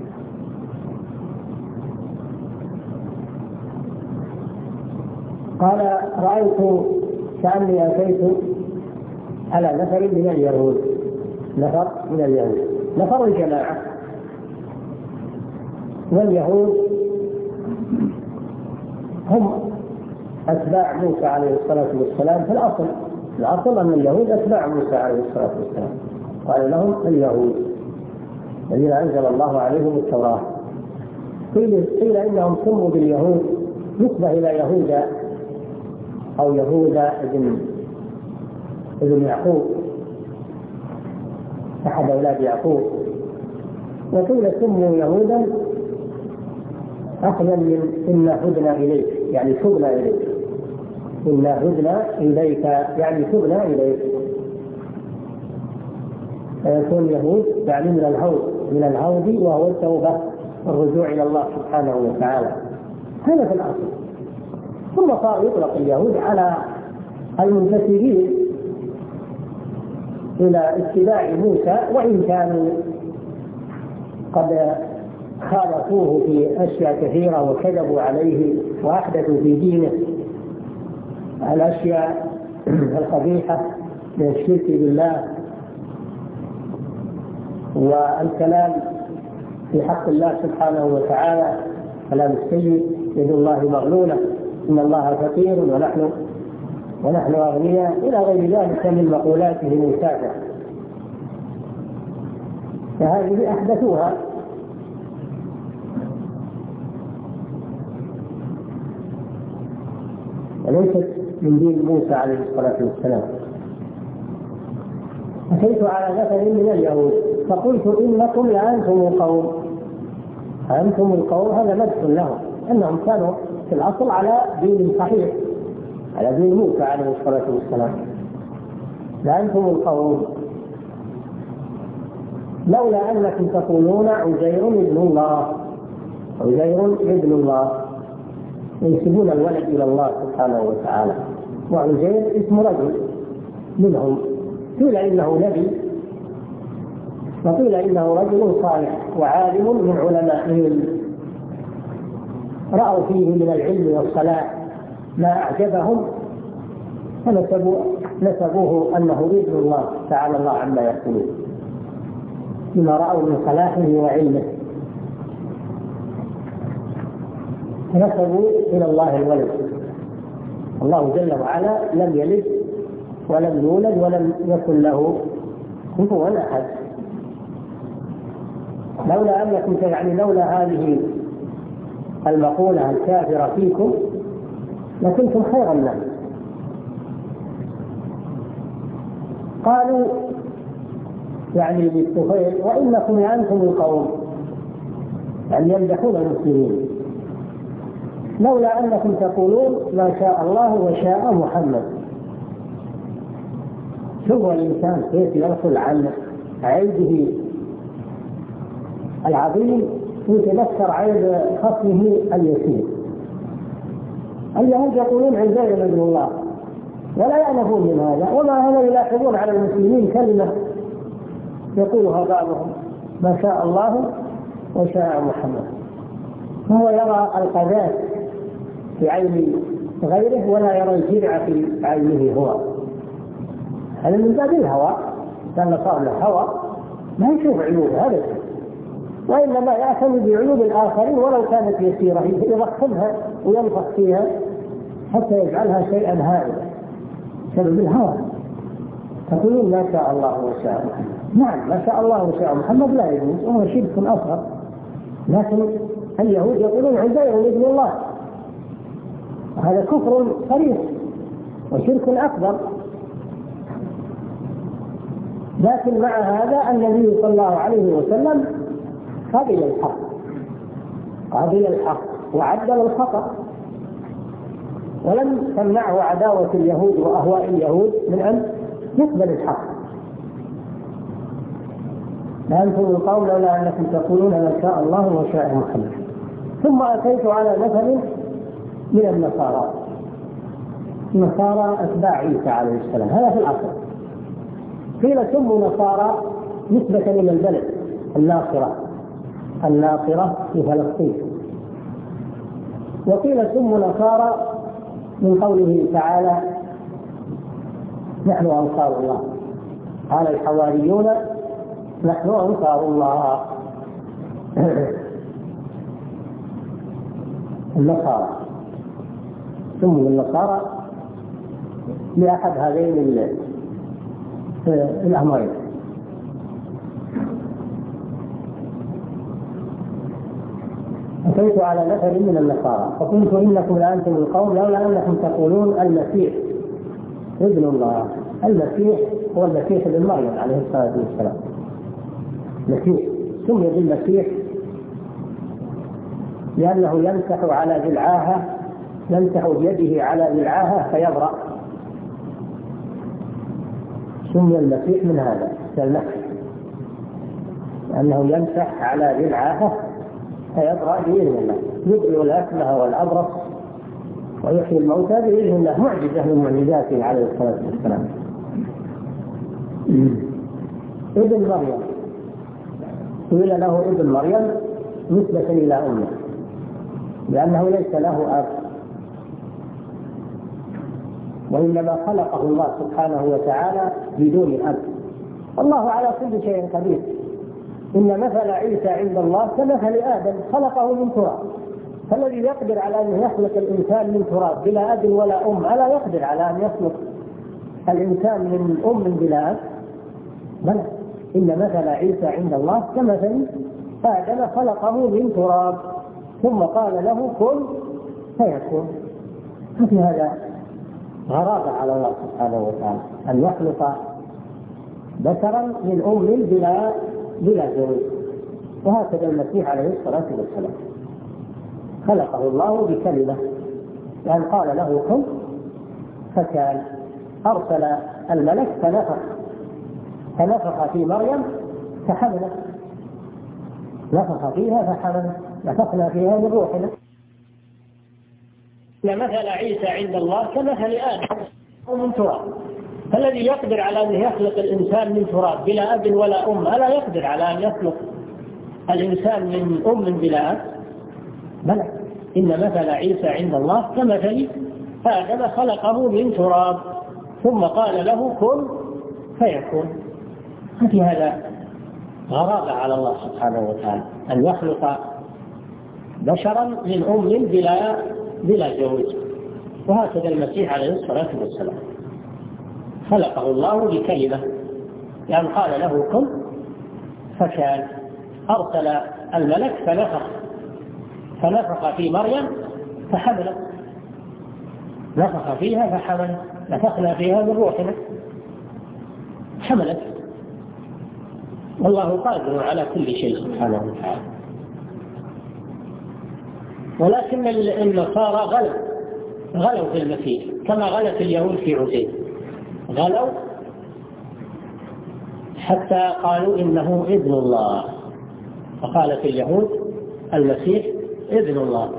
قال رأيت كأني أتيت على نفر من اليهود نفر من اليهود نفر الجماعة، واليهود هم أتباع موسى عليه الصلاة والسلام. في الأصل الأصل أن اليهود أتباع موسى عليه الصلاة والسلام، قال لهم اليهود الذين أنزل الله عليهم التوراة. قيل, قيل إنهم سموا باليهود نسبة إلى يهوذا أو يهوذا ابن ابن يعقوب أحد أولاد يعقوب، وقيل سموا يهودا أخذا من إنا هدنا إليك يعني تبنا إليك، إنا هدنا إليك يعني تبنا إليك، فيكون يهود يعني من الهود من الهود وهو التوبة والرجوع إلى الله سبحانه وتعالى، هذا في الأصل. ثم صار يطلق اليهود على المنتسبين إلى اتباع موسى، وإن كانوا قد خالفوه في أشياء كثيرة وكذبوا عليه وأحدثوا في دينه الأشياء القبيحة من الشرك بالله والكلام في حق الله سبحانه وتعالى، كلام السيء، يد الله مغلولة، إن الله فقير ونحن ونحن أغنياء، إلى غير ذلك من مقولاتهم التافهة، فهذه أحدثوها. وليست من دين موسى عليه الصلاة والسلام. أتيت على نفر من اليهود فقلت إنكم لأنتم القوم، أنتم القوم هذا مدح لهم أنهم كانوا في الأصل على دين صحيح، على دين موسى عليه الصلاة والسلام. لأنتم القوم لولا أنكم تقولون عزير ابن الله، عزير ابن الله، ينسبون الولد إلى الله سبحانه وتعالى، وعزير اسم رجل منهم، قيل إنه نبي وقيل إنه رجل صالح وعالم من علمائهم رأوا فيه من العلم والصلاح ما أعجبهم فنسبوه أنه ابن الله تعالى الله عما يقولون بما رأوا من صلاحه وعلمه، نسبوا إلى الله الولد. الله جل وعلا لم يلد ولم يولد ولم يكن له كفوا أحد. لولا أنكم يعني لولا هذه المقولة الكافرة فيكم لكنتم خير الناس. قالوا يعني للطفيل وإنكم لأنتم القوم، يعني يمدحون المسلمين، لولا أنكم تقولون ما شاء الله وشاء محمد. شوفوا الإنسان كيف يغفل عن عيبه العظيم ويتذكر عيب خصمه اليسير. اليهود يقولون عزير ابن الله ولا يعرفون من هذا، وما هم يلاحظون على المسلمين كلمة يقولها بعضهم ما شاء الله وشاء محمد. هو يرى القذاة في عين غيره ولا يرى الجرع في عينه هو. هذا من باب الهوى، كان صار له هوى ما يشوف عيوب هذا، وإنما يعتمد بعيوب الآخرين ولو كانت يسيرة يضخمها وينفخ فيها حتى يجعلها شيئا هائلا بسبب الهوى. تقولون ما شاء الله وشاء محمد، نعم ما شاء الله وشاء محمد لا يجوز وهو شرك أصغر، لكن اليهود يقولون عزير ابن الله، هذا كفر صريح وشرك أكبر. لكن مع هذا النبي صلى الله عليه وسلم قبل الحق قبل الحق وعدل الخطأ، ولم تمنعه عداوة اليهود وأهواء اليهود من أن يقبل الحق. لا أنتم القوم لولا أنكم تقولون ما شاء الله وشاء محمد. ثم أتيت على مثل من النصارى، النصارى أتباع عيسى عليه السلام، هذا في الأصل. قيل سموا نصارى نسبة إلى البلد الناصرة الناصرة في فلسطين، وقيل سموا نصارى من قوله تعالى نحن أنصار الله، قال الحواريون نحن أنصار الله. النصارى سموا النصارى لأحد هذين الأمرين. أتيت على نفر من النصارى فقلت إنكم لأنتم القوم لولا أنكم تقولون المسيح ابن الله. المسيح هو المسيح ابن مريم عليه الصلاة والسلام. المسيح سمي بالمسيح لأنه يمسح على ذلعاها، يمسح بيده على ذلعاها فيبرأ، سمي المسيح من هذا المسح، لأنه يمسح على ذلعاها فيبرأ بإذن الله، يبرئ الأكمه والأبرص ويحيي الموتى بإذن الله، معجزة من معجزاته عليه الصلاة والسلام. ابن مريم قيل له ابن مريم نسبة إلى أمه لأنه ليس له أب، وإنما خلقه الله سبحانه وتعالى بدون أب. الله على كل شيء قدير. إن مثل عيسى عند الله كمثل آدم خلقه من تراب، فالذي يقدر على أن يخلق الإنسان من تراب بلا أب ولا أم ألا يقدر على أن يخلق الإنسان من أم بلا أب؟ بلى، إن مثل عيسى عند الله كمثل آدم خلقه من تراب ثم قال له كن فيكون. ففي هذا غرابة على الله سبحانه وتعالى أن يخلق بشرا من أم بلا بلا زوج. وهكذا المسيح عليه الصلاة والسلام خلقه الله بكلمة، لأن قال له كن فكان، أرسل الملك فنفخ فنفخ في مريم فحملت، نفخ فيها فحملت، نفخنا فيها من روحنا. مثل عيسى عند الله كمثل آدم من تراب، الذي يقدر على أن يخلق الإنسان من تراب بلا أب ولا أم ألا يقدر على أن يخلق الإنسان من أم بلا أب؟ بلى. إن مثل عيسى عند الله كمثل آدم خلقه من تراب ثم قال له كن فيكون. في هذا غرابة على الله سبحانه وتعالى أن يخلق بشرا من أم بلا بلا زوج. وهكذا المسيح عليه الصلاة والسلام خلقه الله بكلمة، يعني قال له كن فكان. أرسل الملك فنفخ فنفخ في مريم فحملت، نفخ فيها فحملت، نفخنا فيها من روحنا حملت. والله قادر على كل شيء سبحانه وتعالى. ولكن النصارى غلوا غلوا في المسيح كما غلت اليهود في عزير، غلوا حتى قالوا إنه ابن الله. فقالت اليهود المسيح ابن الله،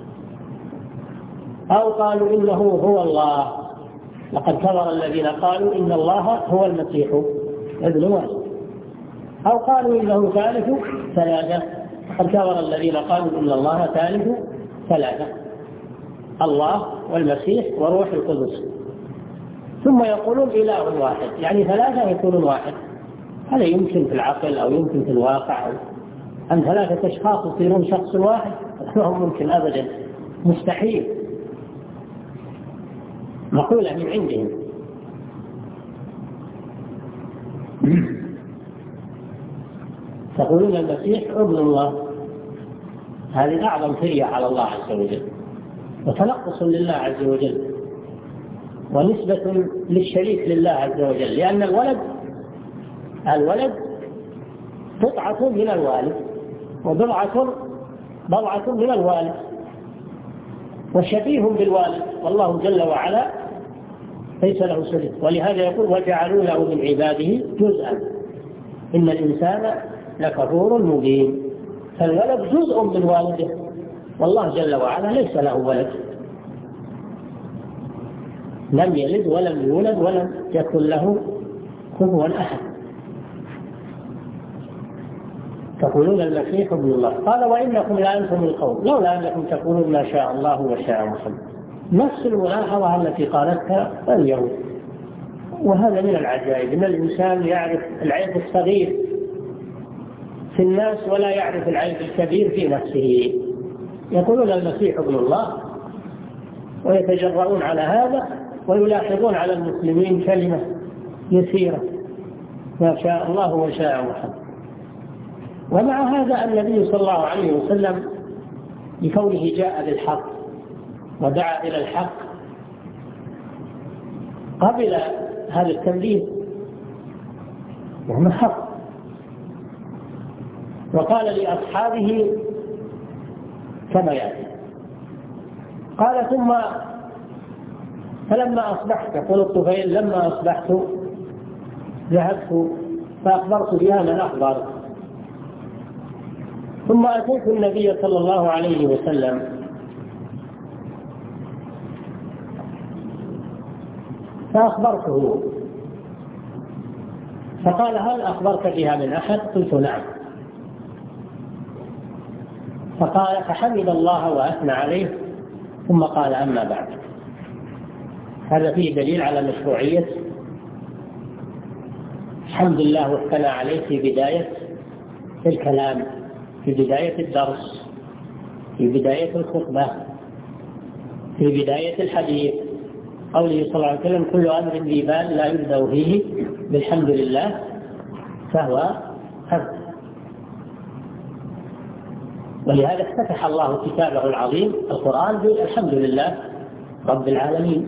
أو قالوا إنه هو الله. لقد كفر الذين قالوا إن الله هو المسيح ابن الله، أو قالوا إنه ثالث ثلاثة. لقد كفر الذين قالوا إن الله ثالث ثلاثة، الله والمسيح وروح القدس. ثم يقولون إله واحد، يعني ثلاثة يكونون واحد. هذا يمكن في العقل أو يمكن في الواقع أن ثلاثة أشخاص يصيرون شخص واحد؟ لا ممكن أبدا، مستحيل، مقولة من عندهم. تقولون المسيح ابن الله، هذه أعظم فرية على الله عز وجل وتنقص لله عز وجل ونسبة للشريك لله عز وجل. لأن الولد الولد قطعة من الوالد وبضعة بضعة من الوالد وشبيه بالوالد، والله جل وعلا ليس له شريك. ولهذا يقول وجعلوا له من عباده جزءا إن الإنسان لكفور مبين. فالولد جزء من والده، والله جل وعلا ليس له ولد، لم يلد ولم يولد ولم يكن له كفوا أحد. تقولون المسيح ابن الله. قال وإنكم لأنتم القوم لولا أنكم تقولون ما شاء الله وشاء محمد. نفس الملاحظة التي قالتها اليوم. وهذا من العجائب أن الإنسان يعرف العيب الصغير في الناس ولا يعرف العيب الكبير في نفسه. يقولون المسيح ابن الله ويتجرؤون على هذا، ويلاحظون على المسلمين كلمة يسيرة ما شاء الله وشاء محمد. ومع هذا النبي صلى الله عليه وسلم بكونه جاء بالحق ودعا إلى الحق قبل هذا التنبيه وهو حق، وقال لأصحابه كما يأتي. قال ثم فلما أصبحت، يقول الطفيل لما أصبحت ذهبت فأخبرت بها من أخبرت، ثم أتيت النبي صلى الله عليه وسلم فأخبرته، فقال هل أخبرت بها من أحد؟ قلت نعم. فقال فحمد الله وأثنى عليه، ثم قال أما بعد. هذا فيه دليل على مشروعية حمد الله واثنى عليه في بداية الكلام، في بداية الدرس، في بداية الخطبة، في بداية الحديث. قوله صلى الله عليه وسلم كل أمر ذي بال لا يبدأ فيه بالحمد لله فهو حمد. ولهذا افتتح الله كتابه العظيم القرآن بالحمد لله رب العالمين.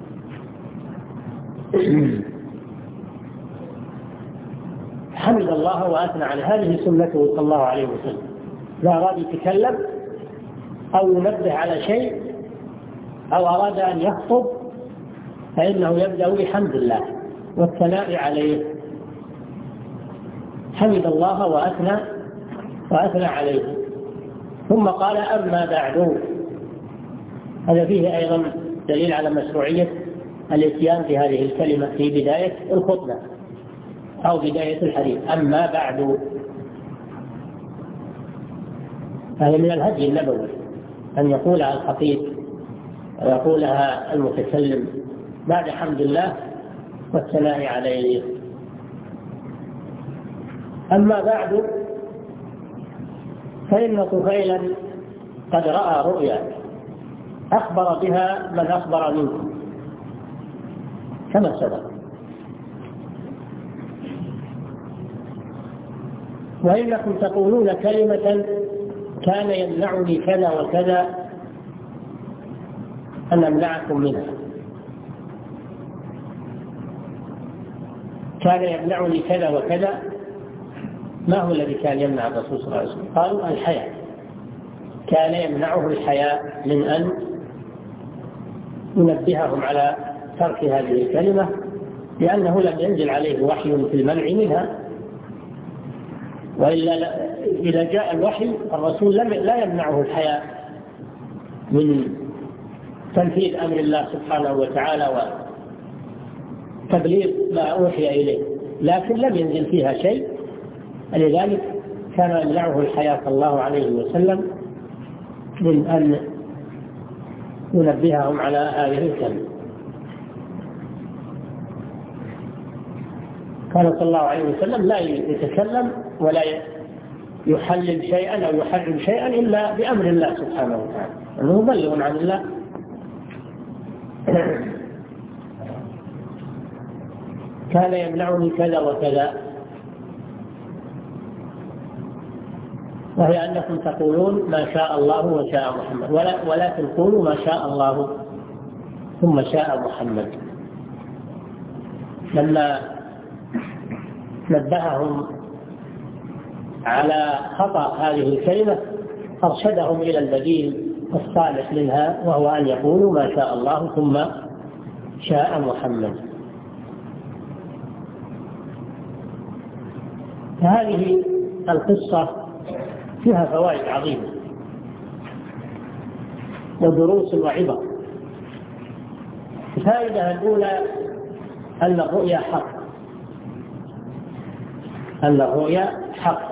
حمد الله وأثنى عليه، هذه سنته صلى الله عليه وسلم. إذا أراد يتكلم أو ينبه على شيء أو أراد أن يخطب فإنه يبدأ بحمد الله والثناء عليه. حمد الله وأثنى وأثنى عليه، ثم قال أما بعد. هذا فيه أيضا دليل على مشروعية الاتيان بهذه الكلمة في بداية الخطبة أو بداية الحديث. أما بعد، فهي من الهدي النبوي أن يقولها الخطيب ويقولها المتكلم بعد حمد الله والثناء عليه. أما بعد، فإن طفيلا قد رأى رؤيا أخبر بها من أخبر منكم كما سبق، وإنكم تقولون كلمة كان يمنعني كذا وكذا أن أمنعكم منها. كان يمنعني كذا وكذا، ما هو الذي كان يمنع الرسول صلى الله عليه وسلم؟ قالوا الحياء، كان يمنعه الحياء من أن ينبههم على ترك هذه الكلمة، لأنه لم ينزل عليه وحي في المنع منها، وإلا إذا جاء الوحي الرسول لم لا يمنعه الحياء من تنفيذ أمر الله سبحانه وتعالى وتبليغ ما أوحي إليه، لكن لم ينزل فيها شيء، لذلك كان يمنعه الحياء صلى الله عليه وسلم من أن ينبههم على هذه الكلمة. كان صلى الله عليه وسلم لا يتكلم ولا يحلل شيئا أو يحرم شيئا إلا بأمر الله سبحانه وتعالى، أنه مبلغ عن الله. كان يمنعني كذا وكذا، وهي أنكم تقولون ما شاء الله وشاء محمد، ولا, ولا تقولوا ما شاء الله ثم شاء محمد. لما نبههم على خطأ هذه الكلمة أرشدهم إلى البديل الصالح منها، وهو أن يقولوا ما شاء الله ثم شاء محمد. فهذه القصة فيها فوائد عظيمة ودروس وعبر. الفائدة الأولى أن الرؤيا حق، أن الرؤيا حق،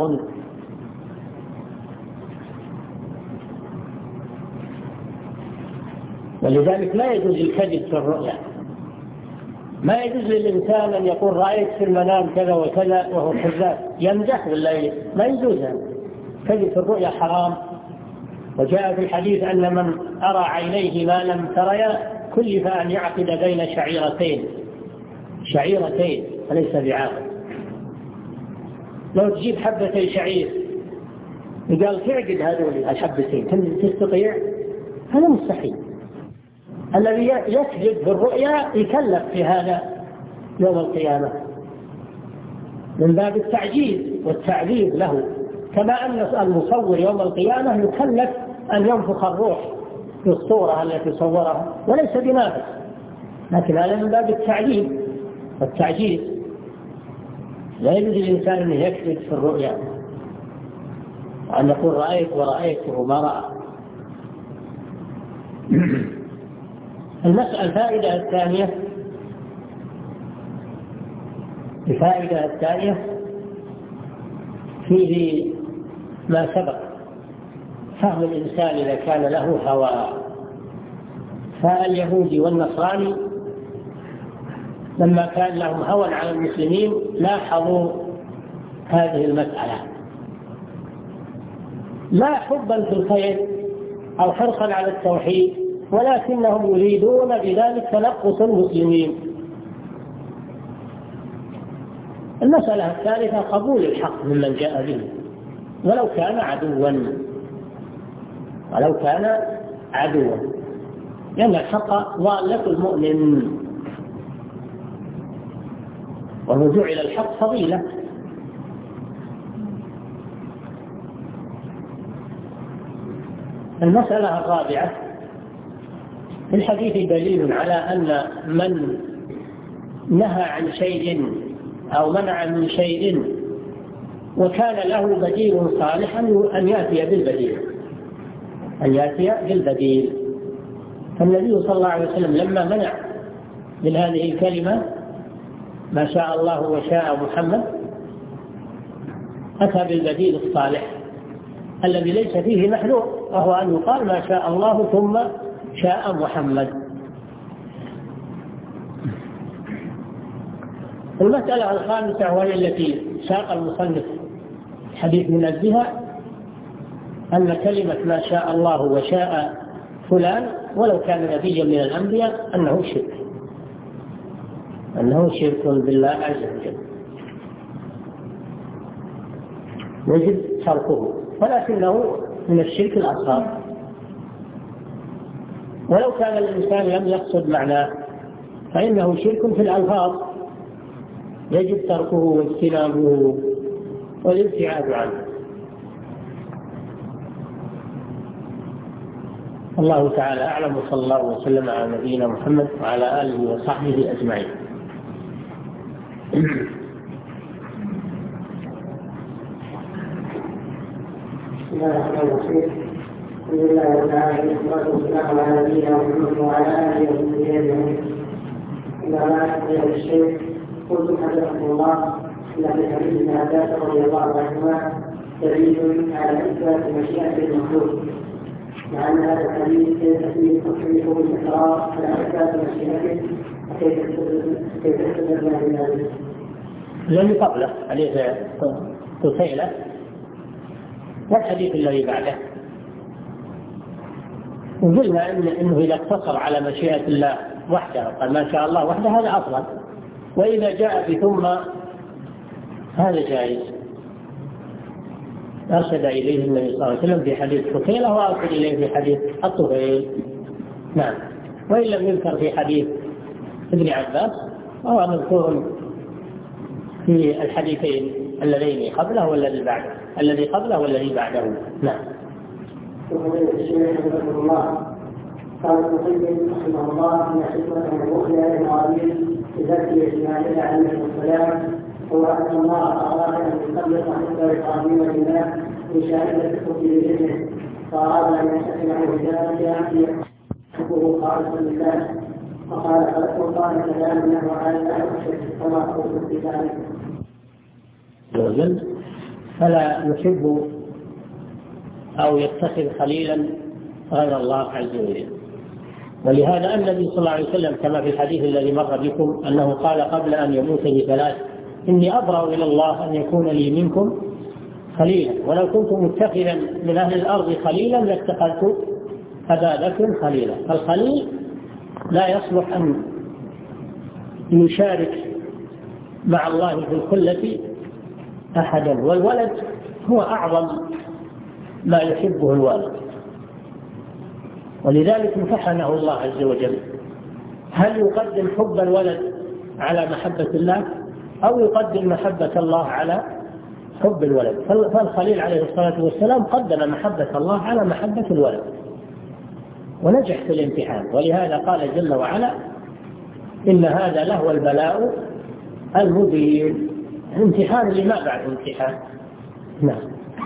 ولذلك لا يجوز الكذب في الرؤيا. ما يجوز للإنسان أن يقول رأيت في المنام كذا وكذا وهو كذاب، يمزح ولا ما يجوز. كذب في الرؤيا حرام. وجاء في الحديث أن من أرى عينيه ما لم تريا كلف أن يعقد بين شعيرتين شعيرتين وليس بعاقل. لو تجيب حبتين شعير قال تعقد هذول الحبتين تستطيع؟ هذا مستحيل. الذي يكذب بالرؤيا يكلف في هذا يوم القيامة من باب التعجيز والتعذيب له، كما أن المصور يوم القيامة يكلف أن ينفخ الروح في الصورة التي صورها وليس بنافس، لكن هذا من باب التعذيب والتعجيز. لا يجوز الإنسان أن يكذب في الرؤيا وأن يقول رأيت ورأيت وما رأى. المسألة الفائدة الثانية الفائدة الثانية فيه ما سبق، فهم الإنسان إذا كان له هوى. فاليهودي والنصراني لما كان لهم هوى على المسلمين لاحظوا هذه المسألة، لا حبا في الخير أو حرصا على التوحيد، ولكنهم يريدون بذلك تنقص المسلمين. المسألة الثالثة قبول الحق ممن جاء به ولو كان عدوا ولو كان عدوا لأن الحق ضالة المؤمن، والرجوع إلى الحق فضيلة. المسألة الرابعة في الحديث دليل على أن من نهى عن شيء أو منع من شيء وكان له بديل صالح أن يأتي بالبديل أن يأتي بالبديل فالنبي صلى الله عليه وسلم لما منع من هذه الكلمة ما شاء الله وشاء محمد، أتى بالبديل الصالح الذي ليس فيه محذور، وهو أن يقال ما شاء الله ثم شاء محمد. المسألة الخامسة وهي التي ساق المصنف حديث من أجلها، أن كلمة ما شاء الله وشاء فلان ولو كان نبيا من الأنبياء أنه شرك، أنه شرك بالله عز وجل، يجب تركه، ولكنه من الشرك الأصغر. ولو كان الإنسان لم يقصد معناه فإنه شرك في الألفاظ، يجب تركه واجتنابه والابتعاد عنه. الله تعالى أعلم، وصلى الله وسلم على نبينا محمد وعلى آله وصحبه أجمعين. بسم الله الرحمن الرحيم. الحمد لله رب العالمين، والصلاة والسلام على نبينا محمد وعلى آله وصحبه أجمعين. إلى بعد أيها الشيخ، قلت حفظكم الله إن في حديث ابن عباس رضي الله عنهما دليل على إثبات مشيئة المخلوق، مع أن هذا الحديث ليس فيه تصريح بالإقرار على إثبات مشيئته، كيف تستدل بذلك؟ الذي قبله حديث قتيلة والحديث الذي بعده، وقلنا إن إنه إذا اقتصر على مشيئة الله وحده قال ما شاء الله وحده هذا أفضل، وإذا جاء بثم هذا جائز. أرشد إليه النبي صلى الله عليه وسلم في حديث قتيلة، وأرشد إليه في حديث الطفيل. نعم، وإن لم يذكر في حديث ابن عباس هو مذكور في الحديثين اللذين قبله والذي بعده، الذي قبله والذي بعده. نعم. قال المسلم رحمه الله ان حكمه الاخرى المعارض تزكي اسماعيل عليه السلام هو ان الله اراد ان يخلق حكمه تعظيم لله بشهاده الحكم بذهنه، فاراد ان يحكم عنه ذلك حكمه خالصا لله، فقال فالقران كلامنا وعلى احد كما قلت في ذلك. فلا يحب او يتخذ خليلا غير الله عز وجل. ولهذا النبي صلى الله عليه وسلم كما في الحديث الذي مر بكم أنه قال قبل أن يموت بثلاث: إني أبرأ إلى الله أن يكون لي منكم خليلا، ولو كنت متخذا من أهل الأرض خليلا لاتخذت أبا بكر خليلا. فالخليل لا يصلح أن يشارك مع الله في الخلة أحدا، والولد هو أعظم ما يحبه الوالد، ولذلك امتحنه الله عز وجل: هل يقدم حب الولد على محبة الله أو يقدم محبة الله على حب الولد؟ فالخليل عليه الصلاة والسلام قدم محبة الله على محبة الولد ونجح في الامتحان، ولهذا قال جل وعلا: إن هذا لهو البلاء المبين. امتحان لما بعد امتحان. نعم.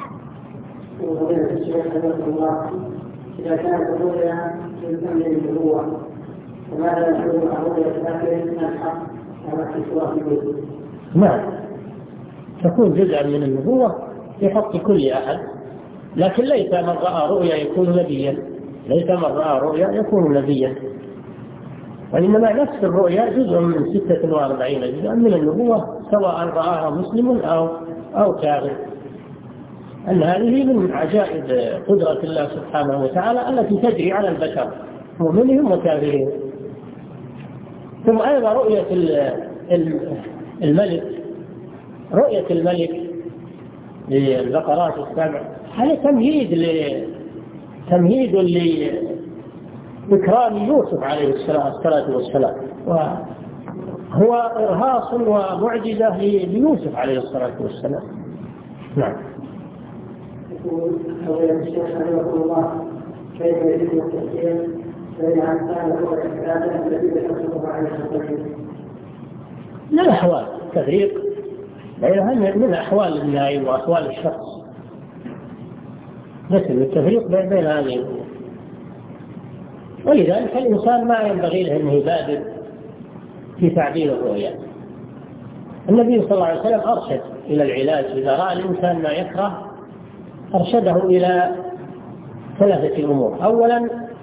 إذا كانت الرؤيا من أمر النبوة فماذا يكون الرؤيا الكافر من الحق كما في سورة يوسف؟ نعم، تكون جزءا من النبوة في حق كل أحد، لكن ليس من رأى رؤيا يكون نبيا، ليس من رأى رؤيا يكون نبيا، وإنما نفس الرؤيا جزء من ستة وأربعين جزءا من النبوة، سواء رآها مسلم أو أو كافر. أن هذه من عجائب قدرة الله سبحانه وتعالى التي تجري على البشر مؤمنهم وكافرين. ثم أيضا رؤية الملك، رؤية الملك للبقرات السبع هذا تمهيد تمهيد لإكرام يوسف عليه الصلاة والسلام، وهو إرهاص ومعجزة ليوسف عليه الصلاة والسلام. نعم. يقول الشيخ رحمه الله: كيف يجب التفسير بين أمثال الرؤيا الثلاثة التي ذكرتها عن التفسير؟ من الأحوال تفريق بينها من أحوال النائم وأحوال الشخص، مثل التفريق بين هذه. ولذلك الإنسان ما ينبغي له أن يبادر في تعبير الرؤيا. النبي صلى الله عليه وسلم أرشد إلى العلاج، إذا رأى الإنسان ما يكره أرشده إلى ثلاثة أمور: أولا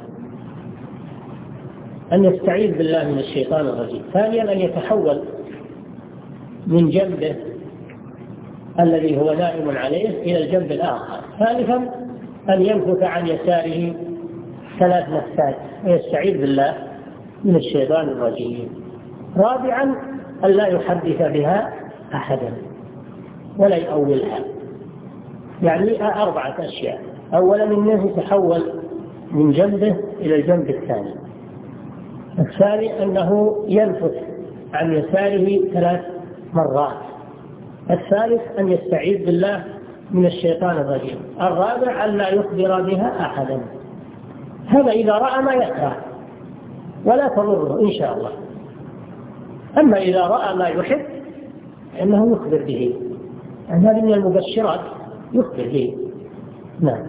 أن يستعيذ بالله من الشيطان الرجيم، ثانيا أن يتحول من جنبه الذي هو نائم عليه إلى الجنب الآخر، ثالثا أن ينفث عن يساره ثلاث نفثات ويستعيذ بالله من الشيطان الرجيم، رابعا أن لا يحدث بها أحدا ولا يؤولها. يعني أربعة أشياء: أولا أنه يتحول من جنبه إلى الجنب الثاني، الثاني أنه ينفث عن يساره ثلاث مرات، الثالث أن يستعيذ بالله من الشيطان الرجيم، الرابع أن لا يخبر بها أحدا. هذا إذا رأى ما يكره ولا تضره إن شاء الله. أما إذا رأى ما يحب فإنه يخبر به، يعني هذه من المبشرات، يخبر به. نعم.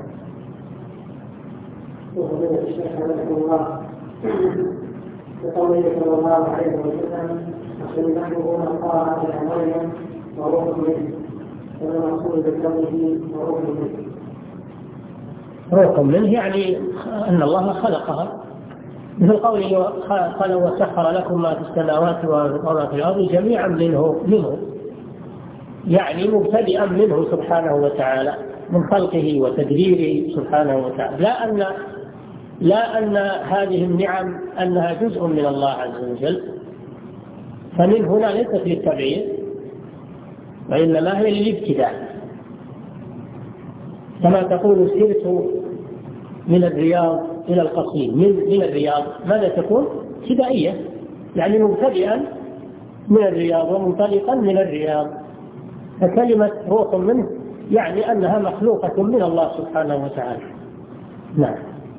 وفضيلة الشيخ حفظكم الله، بقوله صلى الله عليه وسلم: وسلمه من قال إلى مريم وروح منه، والمقصود بكونه وروح منه. روح منه يعني أن الله خلقها، مثل قوله: قال وسخر لكم ما في السماوات وما في الأرض جميعا منه منه، يعني مبتدئا منه سبحانه وتعالى، من خلقه وتدبيره سبحانه وتعالى، لا أن لا أن هذه النعم أنها جزء من الله عز وجل، فمن هنا ليست للتبعير وإنما هي للابتداء. كما تقول: سرت من الرياض إلى القصيم، من, من الرياض ماذا تكون؟ ابتدائية، يعني مبتدئا من الرياض ومنطلقا من الرياض. فكلمة روح منه يعني أنها مخلوقة من الله سبحانه وتعالى. نعم.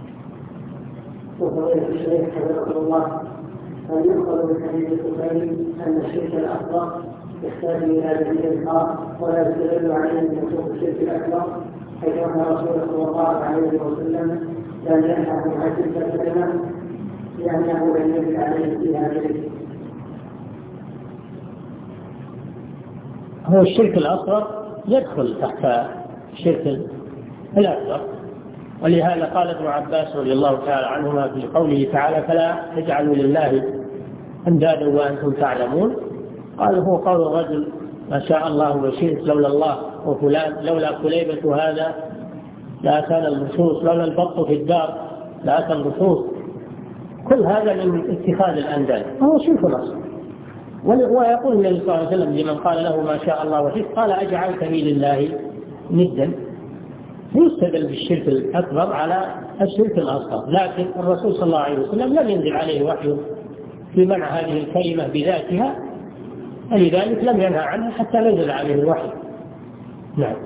وفضيلة الشيخ حفظكم الله، هل يؤخذ من حديث البخاري أن الشرك الأكبر يحتاج إلى دليل خاص ولا يستدل عليه من وصول الشرك الأكبر، حيث أن رسول صلى الله عليه وسلم لم ينهى عن تلك الكلمة لأنه لم يدل عليه فيها دليل؟ هو الشرك الأصغر يدخل تحت الشرك الأكبر، ولهذا قال ابن عباس رضي الله تعالى عنهما في قوله تعالى: فلا تجعلوا لله أندادا وأنتم تعلمون. قال: هو قول الرجل: ما شاء الله وشئت، لولا الله وفلان، لولا كليبة هذا لأتانا اللصوص، لولا البط في الدار لأتى اللصوص. كل هذا من اتخاذ الأنداد، هو شرك أصغر. ويقول النبي صلى الله عليه وسلم لمن قال له ما شاء الله وشئت: قال أجعلتني لله ندا. يستدل بالشرك الأكبر على الشرك الأصغر، لكن الرسول صلى الله عليه وسلم لم ينزل عليه وحي في منع هذه الكلمة بذاتها، فلذلك لم ينهى عنها حتى نزل عليه الوحي. نعم.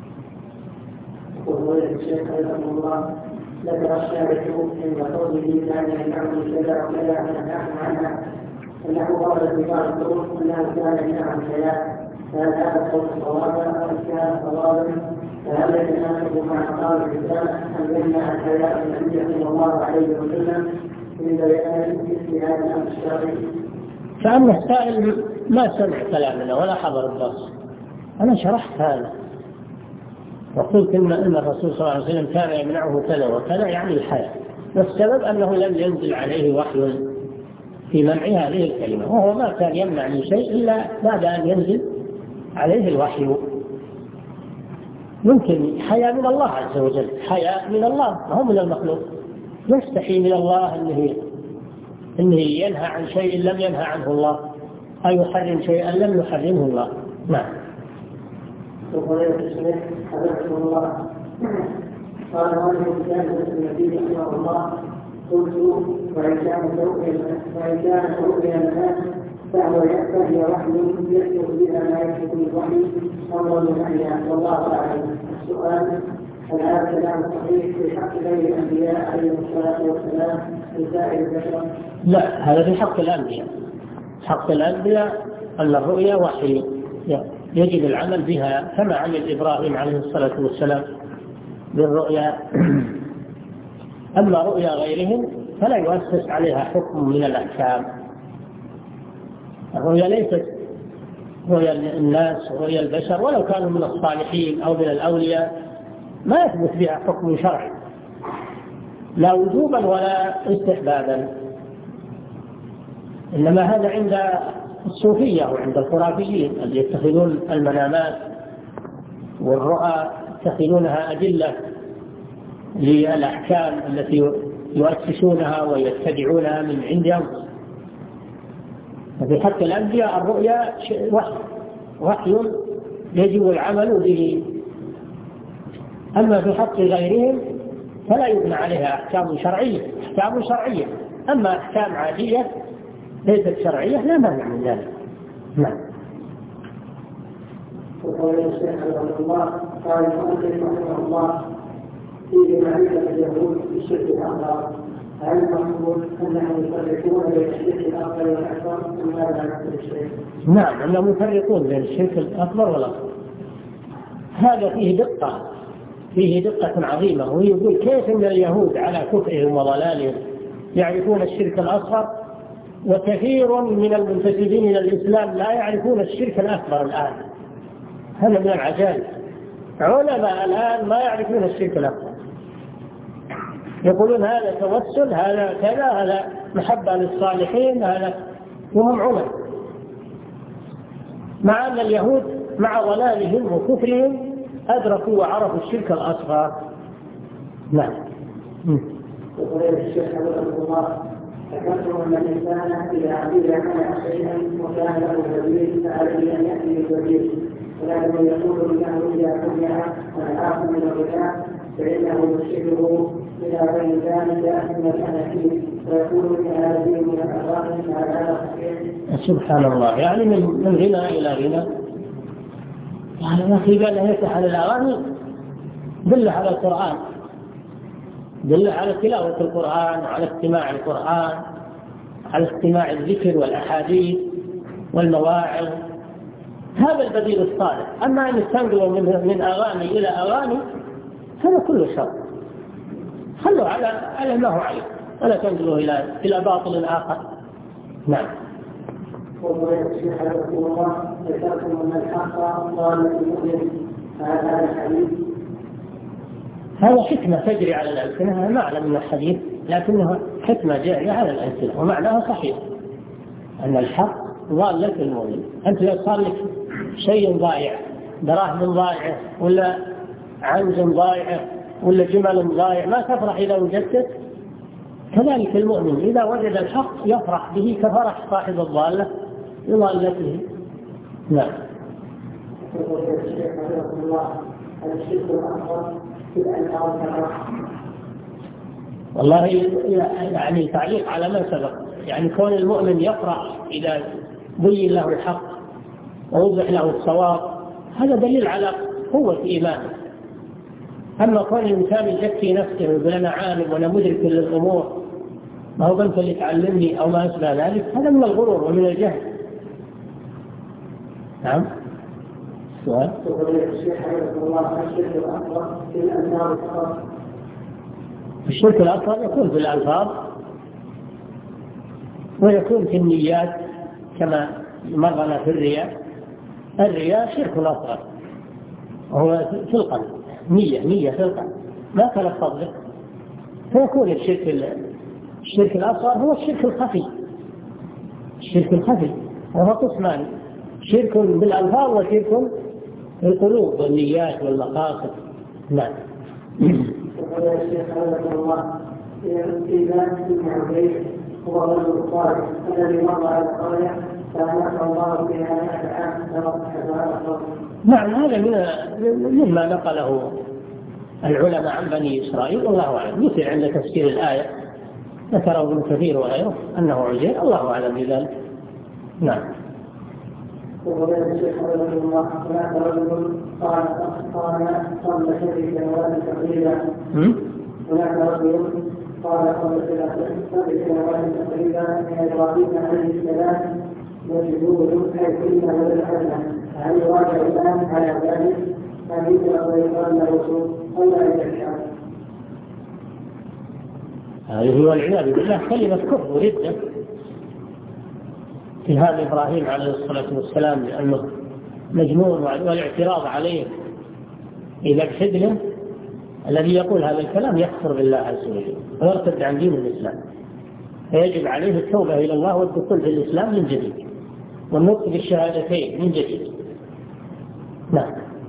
وفضيلة الشيخ حفظكم الله، ذكر الشارح عند قوله كان يمنعه كذا وكذا ونهاهم عنها أنه ورد في بعض الطرق أنه كان يمنع الحياة، فهل هذا القول صوابا أم كان صوابا؟ فهل يتناسب مع مقام الإسلام أن يمنع الحياة من النبي صلى الله عليه وسلم من بيان مثل هذا الأمر الشرعي؟ فأما السائل ما سمع كلامنا ولا حضر الدرس، أنا شرحت هذا وقلت إن إن الرسول صلى الله عليه وسلم كان يمنعه كذا وكذا، يعني الحياة، والسبب أنه لم ينزل عليه وحي في منع هذه الكلمة، وهو ما كان يمنع من شيء إلا بعد أن ينزل عليه الوحي. ممكن حياء من الله عز وجل، حياء من الله ما هو من المخلوق، يستحي من الله أنه إنه ينهى عن شيء لم ينهى عنه الله، أو يحرم شيئا لم يحرمه الله. نعم. وفضيلة الشيخ حفظكم الله، قال رجل كان النبي رحمه الله: قلت وإن كانت رؤيا الناس فهو فهي وحي يكتب بها ما يكتب الوحي أمر نهيها، والله أعلم. السؤال: هل هذا كلام صحيح في حق غير الأنبياء عليهم الصلاة والسلام في سائر البشر؟ لا، هذا في حق الأنبياء. حق الأنبياء أن الرؤيا وحي يجب العمل بها، كما عمل إبراهيم عليه الصلاة والسلام بالرؤيا. أما رؤيا غيرهم فلا يؤسس عليها حكم من الأحكام، الرؤيا ليست رؤيا الناس ورؤيا البشر، ولو كانوا من الصالحين أو من الأولياء ما يثبت بها حكم شرعي لا وجوبا ولا استحبابا، إنما هذا عند الصوفية وعند الخرافيين اللي يتخذون المنامات والرؤى يتخذونها أدلة للأحكام التي يؤسسونها ويتبعونها من عند أنفسهم. ففي حق الأنبياء الرؤيا وحي وحي يجب العمل به، أما في حق غيرهم فلا يبنى عليها أحكام شرعية أحكام شرعية أما أحكام عادية ليست شرعية لا مانع من ذلك. نعم. وقال الشيخ رحمه الله قال المؤلف رحمه الله في معرفة اليهود بالشرك الأكبر، هل المقصود أنهم يفرقون بين الشرك الأكبر والأكبر أم ماذا نقول الشيخ؟ نعم، أنهم يفرقون بين الشرك الأكبر والأكبر، هذا فيه دقة فيه دقة عظيمة. ويقول كيف أن اليهود على كفرهم وضلالهم يعرفون الشرك الأصغر، وكثير من المنتسبين إلى الإسلام لا يعرفون الشرك الأكبر الآن. هذا من العجائب، علماء الآن ما يعرفون الشرك الأكبر، يقولون هذا توسل هذا كذا هذا محبة للصالحين هذا، وهم علماء، مع أن اليهود مع ضلالهم وكفرهم أدركوا وعرفوا الشرك الأصغر. نعم. وقال الشيخ رحمه الله ذكرتم أن الإنسان إذا إذا كان شيئا وكان له دليل فعليه أن يأتي بالدليل، ولكن يقول له إذا سمع الآخر من الرجال فإنه يشبه إلى غير ذلك من الحنفية ويكون في هذه من الأغاني فهذا صحيح. سبحان الله، يعني من من غنى إلى غنى. يعني ما في بال يفتح على الأغاني، دل على القرآن، دل على تلاوة القرآن وعلى استماع القرآن، على استماع الذكر والأحاديث والمواعظ، هذا البديل الصالح. أما أن يستنقلوا من من أغاني إلى أغاني هذا كله شر، خلوا على على ما هو عليه ولا تنقلوا إلى إلى باطل آخر. نعم. وقال الشيخ رحمه الله ذكرتم أن الحق ضال المؤمن، فهذا الحديث هذا حكمة تجري على الألسنة، معنى من الحديث لكنها حكمة جارية على الألسنة ومعناها صحيح، أن الحق ضالة المؤمن. أنت لو صار لك شيء ضائع، دراهم ضائعة ولا عنز ضائعة ولا جمل ضائع ما تفرح إذا وجدته، كذلك المؤمن إذا وجد الحق يفرح به كفرح صاحب الضالة لضالته. نعم. يقول الشيخ رحمه الله الشرك الأكبر في الأنهار كالرحم. والله يعني تعليق على ما سبق، يعني كون المؤمن يفرح إذا بين له الحق ووضح له الصواب هذا دليل على قوة إيمانه. أما كون الإنسان يزكي نفسه ويقول أنا عالم وأنا مدرك للأمور ما هو بنت اللي تعلمني أو ما أشبه ذلك، هذا من الغرور ومن الجهل. نعم. سؤال. يقول الشيخ رحمه الله الشرك الأكبر في الأنهار فقط. الشرك الأكبر يكون في الألفاظ ويكون في النيات كما مرنا في الرياء. الرياء شرك أصغر وهو في القلب، نية نية في القلب ما تلفظ به، فيكون الشرك الشرك الأصغر هو الشرك الخفي. الشرك الخفي وهو قسمان، شرك بالألفاظ وشرك بالقلوب والنيات والمقاصد. نعم. وقال الشيخ رحمه الله إذا المعبيد هو رجل الصالح الذي مر على القرية فنفع الله في هذا العام. نعم، هذا من مما نقله العلماء عن بني إسرائيل والله أعلم. مثل عند تفسير الآية ذكره ابن كثير وغيره أنه عزير، الله أعلم بذلك. نعم. وقال الشيخ رحمه الله هناك رجل قال قال قبل شهر سنوات تقريبا هناك رجل قال قبل سبع سنوات تقريبا من إبراهيم عليه السلام وجدوه حيث إنه للحسنة، هل يراجع الآن على ذلك؟ هل يقرأ ويقال له سوء أو لا يشعر؟ هذه هو العياذ بالله كلمة كفر وردة، اتهام إبراهيم عليه الصلاة والسلام لأنه مجنون والاعتراض عليه إذا له الذي يقول هذا الكلام يكفر بالله عز وجل ويرتد عن دين الإسلام، فيجب عليه التوبة إلى الله والدخول في الإسلام من جديد والنطق بالشهادتين من جديد. نعم.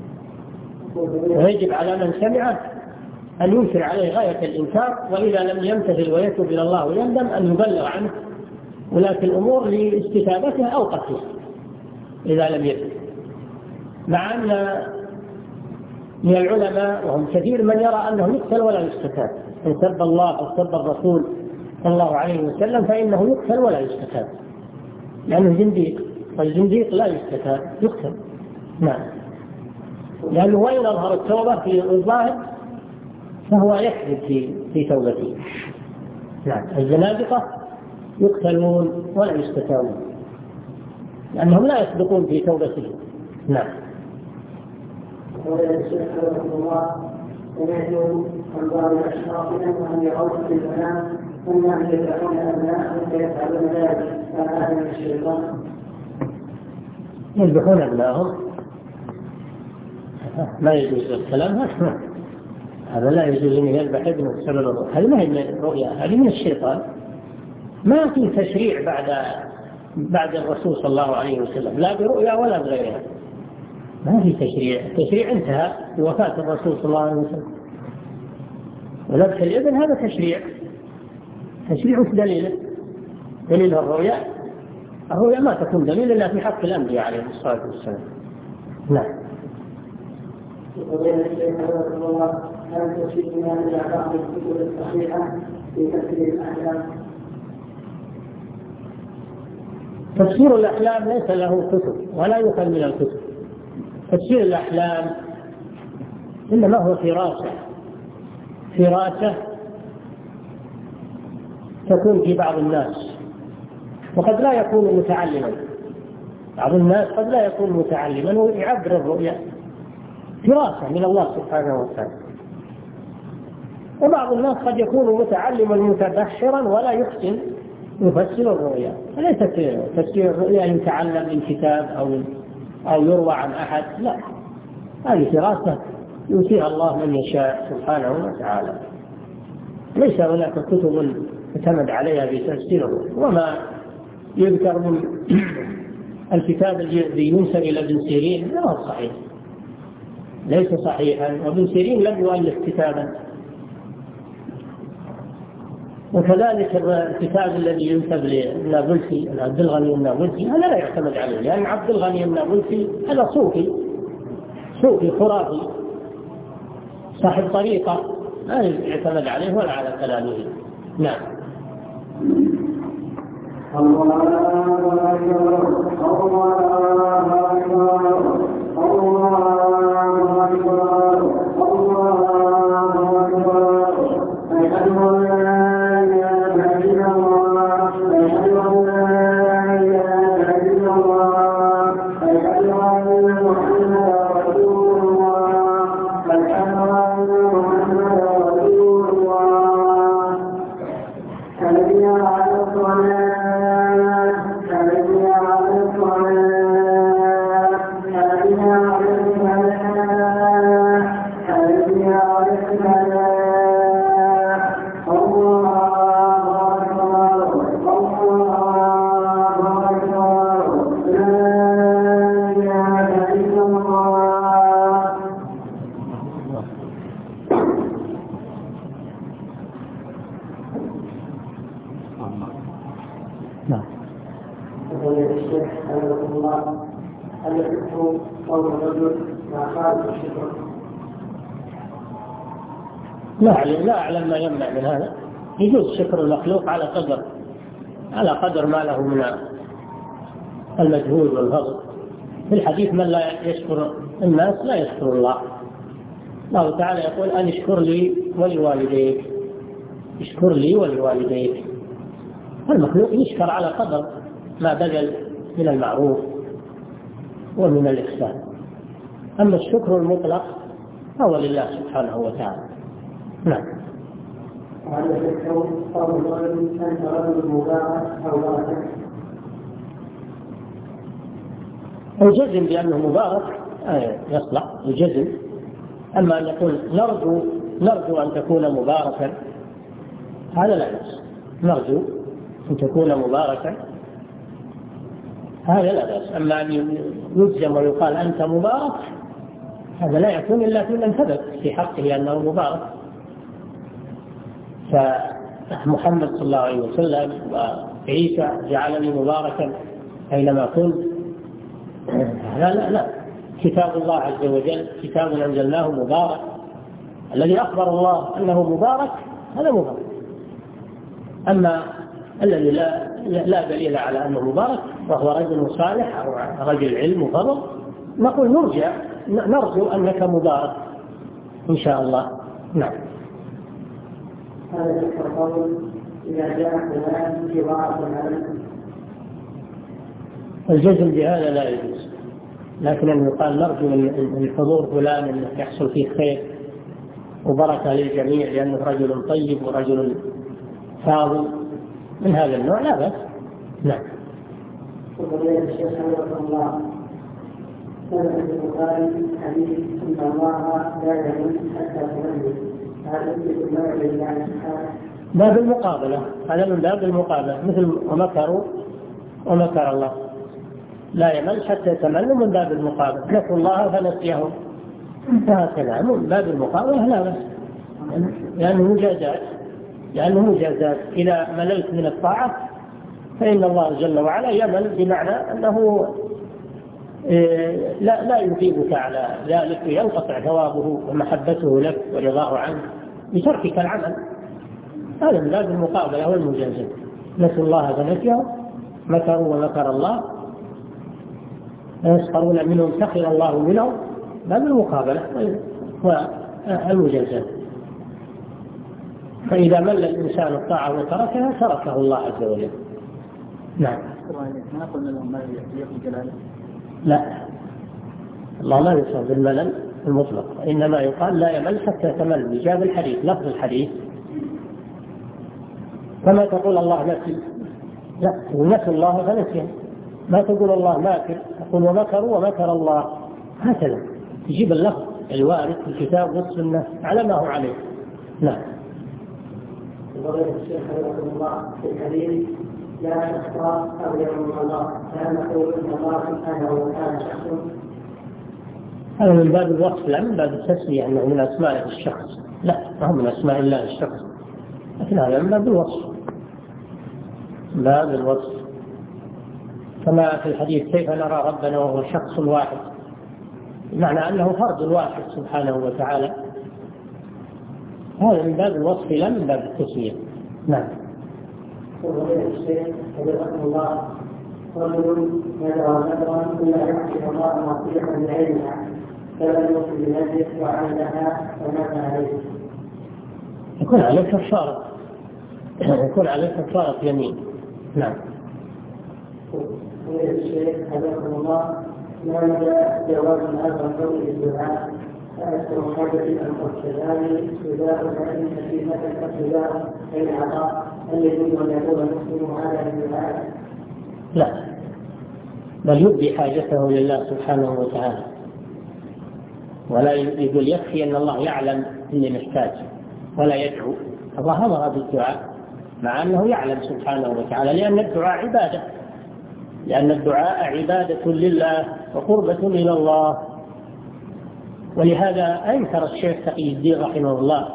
ويجب على من سمعه أن ينكر عليه غاية الإنكار، وإذا لم يمتثل ويتوب إلى الله ويندم أن يبلغ عنه ولاة الأمور لاستتابته أو قتله إذا لم يتوب. مع أن من العلماء وهم كثير من يرى أنه يقتل ولا يستتاب، إن سب الله أو سب الرسول صلى الله عليه وسلم فإنه يقتل ولا يستتاب لأنه زنديق، والزنديق لا يستتاب يقتل. نعم. لأنه وإن أظهر التوبة في الظاهر فهو يكذب في في توبته. نعم. الزنادقة يقتلون ولا يستتابون لأنهم لا يصدقون في توبتهم. نعم. ولا الشيخ رحمه الله ينهي عن بعض الأشخاص أنهم يرون في المنام أنهم يدعون أبناءهم فيفعلون ذلك، فهذا من الشيطان. يذبحون أبناءهم ما يجوز الكلام هذا، هذا لا يجوز أن يذبح ابنه بسبب الرؤيا، هذه ما هي من الرؤيا، هذه من الشيطان. ما في تشريع بعد بعد الرسول صلى الله عليه وسلم لا برؤيا ولا بغيرها، ما في تشريع، التشريع انتهى بوفاة الرسول صلى الله عليه وسلم. وذبح الابن هذا تشريع، تشريع دليل دليل الرؤيا، الرؤيا ما تكون دليل إلا في حق الأنبياء عليه الصلاة والسلام. نعم. وبين الشيخ رحمه الله هل تشركنا إلى بعض الكتب الصحيحة في تفسير الأحلام؟ تفسير الأحلام ليس له كتب ولا يؤخذ من الكتب. تفسير الأحلام إنما هو فراسة فراسة تكون في بعض الناس، وقد لا يكون متعلما. بعض الناس قد لا يكون متعلما ويعبر الرؤيا، فراسة من الله سبحانه وتعالى. وبعض الناس قد يكون متعلما متبحرا ولا يحسن يفسر الرؤيا. فليست تفسير الرؤيا يتعلم من كتاب أو أو يروى عن أحد، لا، هذه فراسة يؤتيها الله من يشاء سبحانه وتعالى. ليس هناك كتب يعتمد عليها في تفسير الرؤيا. وما يذكر من الكتاب الذي ينسب إلى ابن سيرين لا هو صحيح، ليس صحيحا، وابن سيرين لم يؤلف كتابا. وكذلك الكتاب الذي ينسب للنابلسي عبد الغني النابلسي هذا لا يعتمد عليه، لأن عبد الغني النابلسي هذا صوفي صوفي خرافي صاحب طريقة لا يعتمد عليه ولا على كلامه. نعم. الله أكبر الله أكبر الله أكبر الله أكبر أشهد أن لا إله إلا الله أشهد أن لا إله إلا الله أشهد أن محمدا رسول الله أشهد أن محمدا رسول الله حي على الصلاة حي على الصلاة حي على الفلاح حي على الفلاح الله أكبر الله أكبر لا إله إلا الله. نعم. يقول الشيخ حفظه الله هل يكون قول الرجل مع خالد الشكر؟ لا أعلم لا أعلم ما يمنع من هذا. يجوز شكر المخلوق على قدر على قدر ما له من المجهود والفضل. في الحديث من لا يشكر الناس لا يشكر الله. الله تعالى يقول أن اشكر لي ولوالديك، اشكر لي ولوالديك. المخلوق يشكر على قدر ما بذل من المعروف ومن الإحسان. أما الشكر المطلق فهو لله سبحانه وتعالى. نعم. وهل يكون قول الرجل أنت رجل مبارك أو بركة؟ الجزم بأنه مبارك آه يصلح الجزم. أما أن يقول نرجو نرجو أن تكون مباركا هذا لا بأس، نرجو أن تكون مباركا هذا لا بأس. أما أن يجزم ويقال أنت مبارك هذا لا يكون إلا في من ثبت في حقه أنه مبارك. فمحمد صلى الله عليه وسلم وعيسى جعلني مباركا أينما كنت، لا لا لا. كتاب الله عز وجل كتاب أنزلناه مبارك، الذي أخبر الله أنه مبارك هذا مبارك. أما الذي لا, لا دليل على أنه مبارك وهو رجل صالح أو رجل علم وفضل نقول نرجع نرجو أنك مبارك إن شاء الله. نعم. هذا ذكر قول إذا جاء فلان في بعض عليكم. الجزم بهذا لا يجوز، لكن أن يقال نرجو من حضور فلان أن يحصل فيه خير وبركة للجميع لأنه رجل طيب ورجل فاضل من هذا النوع لا بأس. نعم. وقضية الشيخ حفظه الله سمع البخاري حديث أن الله لا يموت حتى تمني، هذا يثبت النوع لله سبحانه. باب المقابلة، هذا من باب المقابلة مثل ومكروا ومكر الله، لا يمل حتى يتمنوا من باب المقابلة، نسوا الله فنسيهم، فهكذا من باب المقابلة لا بأس، لأنه مجازات لأنه مجازات. إذا مللت من الطاعة فإن الله جل وعلا يمل، بمعنى أنه لا لا يثيبك على ذلك وينقطع ثوابه ومحبته لك ورضاه عنك بتركك العمل. هذا من باب المقابلة والمجازات. نسوا الله فنسيهم، مكروا ومكر الله، يسخرون منهم سخر الله منهم، باب المقابلة والمجازات. فإذا مل الإنسان الطاعة وتركها تركه الله عز وجل. نعم. ما قلنا لهم ما يقول جلاله؟ لا، الله لا يصاب بالملل المطلق، إنما يقال لا يمل حتى يتمل بجاب الحديث، لفظ الحديث. كما تقول الله نسي، لا نسوا الله فنسيهم، ما تقول الله ماكر، تقول ومكروا ومكر الله، هكذا تجيب اللفظ الوارد في الكتاب والسنة على ما هو عليه. نعم. وقال الشيخ حفظه الله في الحديث لا شخص أو يوم الله، فهل نقول إن الله سبحانه وتعالى شخص؟ هذا من باب الوصف لا من باب التسمية أنه من أسماء الشخص، لا ما هو من أسماء الله الشخص، لكن هذا من باب الوصف، باب الوصف. كما في الحديث كيف نرى ربنا وهو شخص واحد، معنى أنه فرد واحد سبحانه وتعالى، هذا من باب الوصف لا من باب التسمية. نعم. وقال الشيخ حفظه الله رجل يدعو نذرا إلا يحسن الله معصية بعينها فلا يوفي بنذره وعملها ومات عليه. يكون عليه كفارة، يكون عليه كفارة يمين. نعم. وقال الشيخ حفظه الله ما مدى جواز هذا القول الدعاء فأذكر حاجة أن أرسلاني سداء فإن في مثل السداء بين عطاء هل يجوز أن يكون المسلم هذا الدعاء؟ لا، بل يبدي حاجته لله سبحانه وتعالى، ولا يقول يكفي أن الله يعلم أني محتاج ولا يدعو. الله أمر بالدعاء مع أنه يعلم سبحانه وتعالى، لأن الدعاء عبادة، لأن الدعاء عبادة لله وقربة إلى الله. ولهذا أنكر الشيخ تقي الدين رحمه الله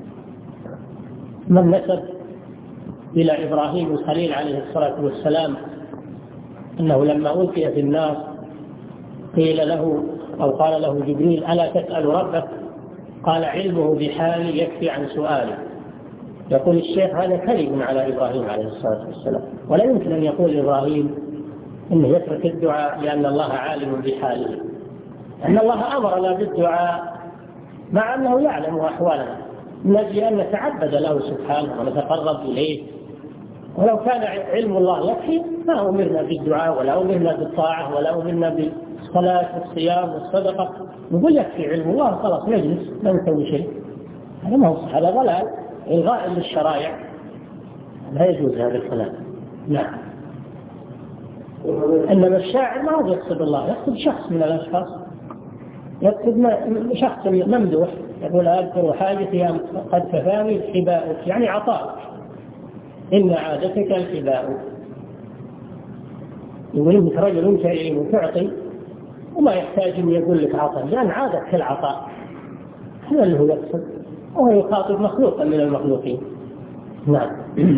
من نسب إلى إبراهيم الخليل عليه الصلاة والسلام أنه لما ألقي في النار قيل له أو قال له جبريل ألا تسأل ربك؟ قال علمه بحالي يكفي عن سؤالي. يقول الشيخ هذا كذب على إبراهيم عليه الصلاة والسلام، ولا يمكن أن يقول إبراهيم إنه يترك الدعاء لأن الله عالم بحاله، أن الله أمرنا بالدعاء مع أنه يعلم أحوالنا، من أجل أن نتعبد له سبحانه ونتقرب إليه. ولو كان علم الله يكفي ما أمرنا بالدعاء ولا أمرنا بالطاعة ولا أمرنا بالصلاة والصيام والصدقة، نقول يكفي علم الله خلاص نجلس لا نسوي شيء. هذا ما هو صح، هذا ضلال إلغاء للشرائع، لا يجوز هذا الكلام. نعم. إنما الشاعر ما هو يقصد الله، يقصد شخص من الأشخاص، يقصد شخص ممدوح، يقول أذكر حاجتي قد كفاني حباؤك، يعني عطاء، إن عادتك الحباء. يقول إنك رجل كريم وتعطي وما يحتاج أن يقول لك عطاء، لأن عادتك العطاء. هذا اللي هو يقصد، وهو يخاطب مخلوقا من المخلوقين. نعم.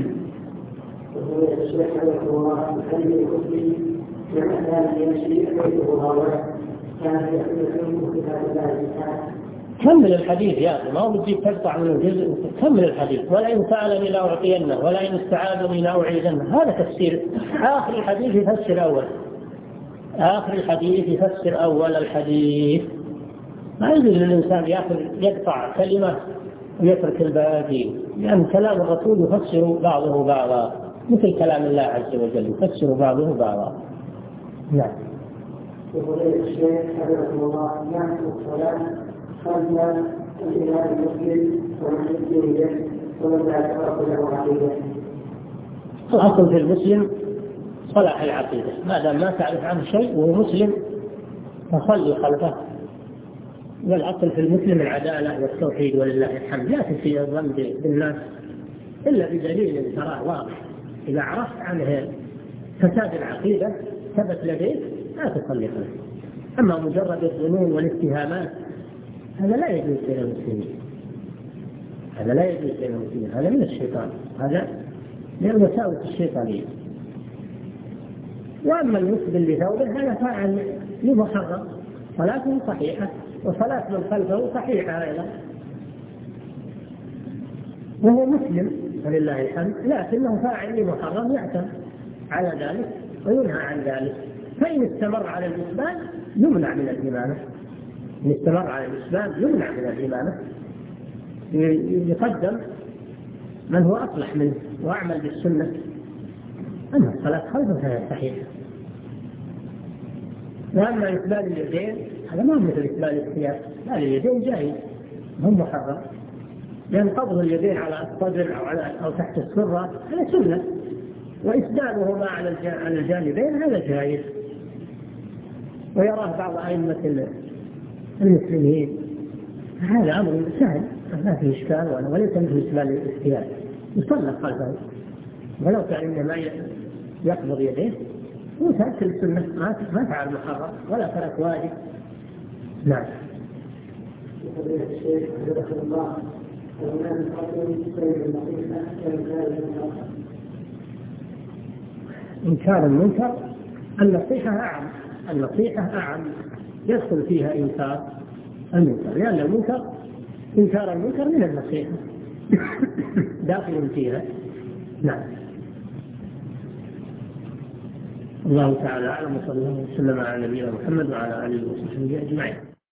الشيخ رحمه الله يخلي الكفر مع كان يمشي بيته هؤلاء كان يحمل كتاب الله تعالى. كمل الحديث يا أخي، ما هو بتجيب تقطع من الجزء، كمل الحديث. ولئن سألني لأعطينه ولئن استعاذني لأعيذنه، هذا تفسير آخر الحديث يفسر أول، آخر الحديث يفسر أول الحديث. ما يجوز للإنسان يأخذ يقطع كلمة ويترك الباقي، لأن كلام الرسول يفسر بعضه بعضا، مثل كلام الله عز وجل يفسر بعضه بعضا. نعم. يقول الشيخ حفظه الله نعم الصلاة خلف الإمام المسلم ومن يسلم ومن لا يترك له عقيدة. الأصل في المسلم صلاح العقيدة، ما دام ما تعرف عنه شيء وهو مسلم فصلي خلفه. والأصل في المسلم العدالة والتوحيد ولله الحمد. لا تسيء الظن بالناس إلا بدليل تراه واضح. إذا عرفت عنه فساد العقيدة ثبت لديك لا تصلي خلفه. أما مجرد الظنون والاتهامات هذا لا يجوز بين المسلمين، هذا لا يجوز بين المسلمين، هذا من الشيطان، هذا من الوساوس الشيطانية. وأما المسبل لثوبه هذا فاعل لمحرم، صلاته صحيحة وصلاة من خلفه صحيحة أيضا، وهو مسلم ولله الحمد، لكنه فاعل لمحرم يعتم على ذلك وينهى عن ذلك. فإن استمر على الإسلام يمنع من الإمامة، إن استمر على الإسلام يمنع من الإمامة، يقدم من هو أصلح منه وأعمل بالسنة. أما الصلاة خلفه فهي صحيحة. وأما إسبال اليدين هذا ما مثل إسبال الثياب، إسبال اليدين جائز هم محرم، لأن قبض اليدين على الصدر أو على أو تحت السرة هذا سنة، وإسبالهما على الجانبين هذا جائز. ويراه بعض أئمة المسلمين هذا أمر سهل ما فيه إشكال، وليس مثل إسبال الثياب، يصلى خلفه ولو كان إنما يقبض يديه هو ترك السنة، ما فعل محرم ولا ترك واجب. نعم. يقول الشيخ حفظه الله وهناك فرق بين النصيحة وإنكار المنكر. إنكار المنكر النصيحة أعم، النصيحة أعم يدخل فيها إنكار المنكر، لأن المنكر إنكار المنكر من النصيحة داخل فيها. نعم. الله تعالى أعلم، وصلى الله وسلم على نبينا محمد وعلى آله وصحبه أجمعين.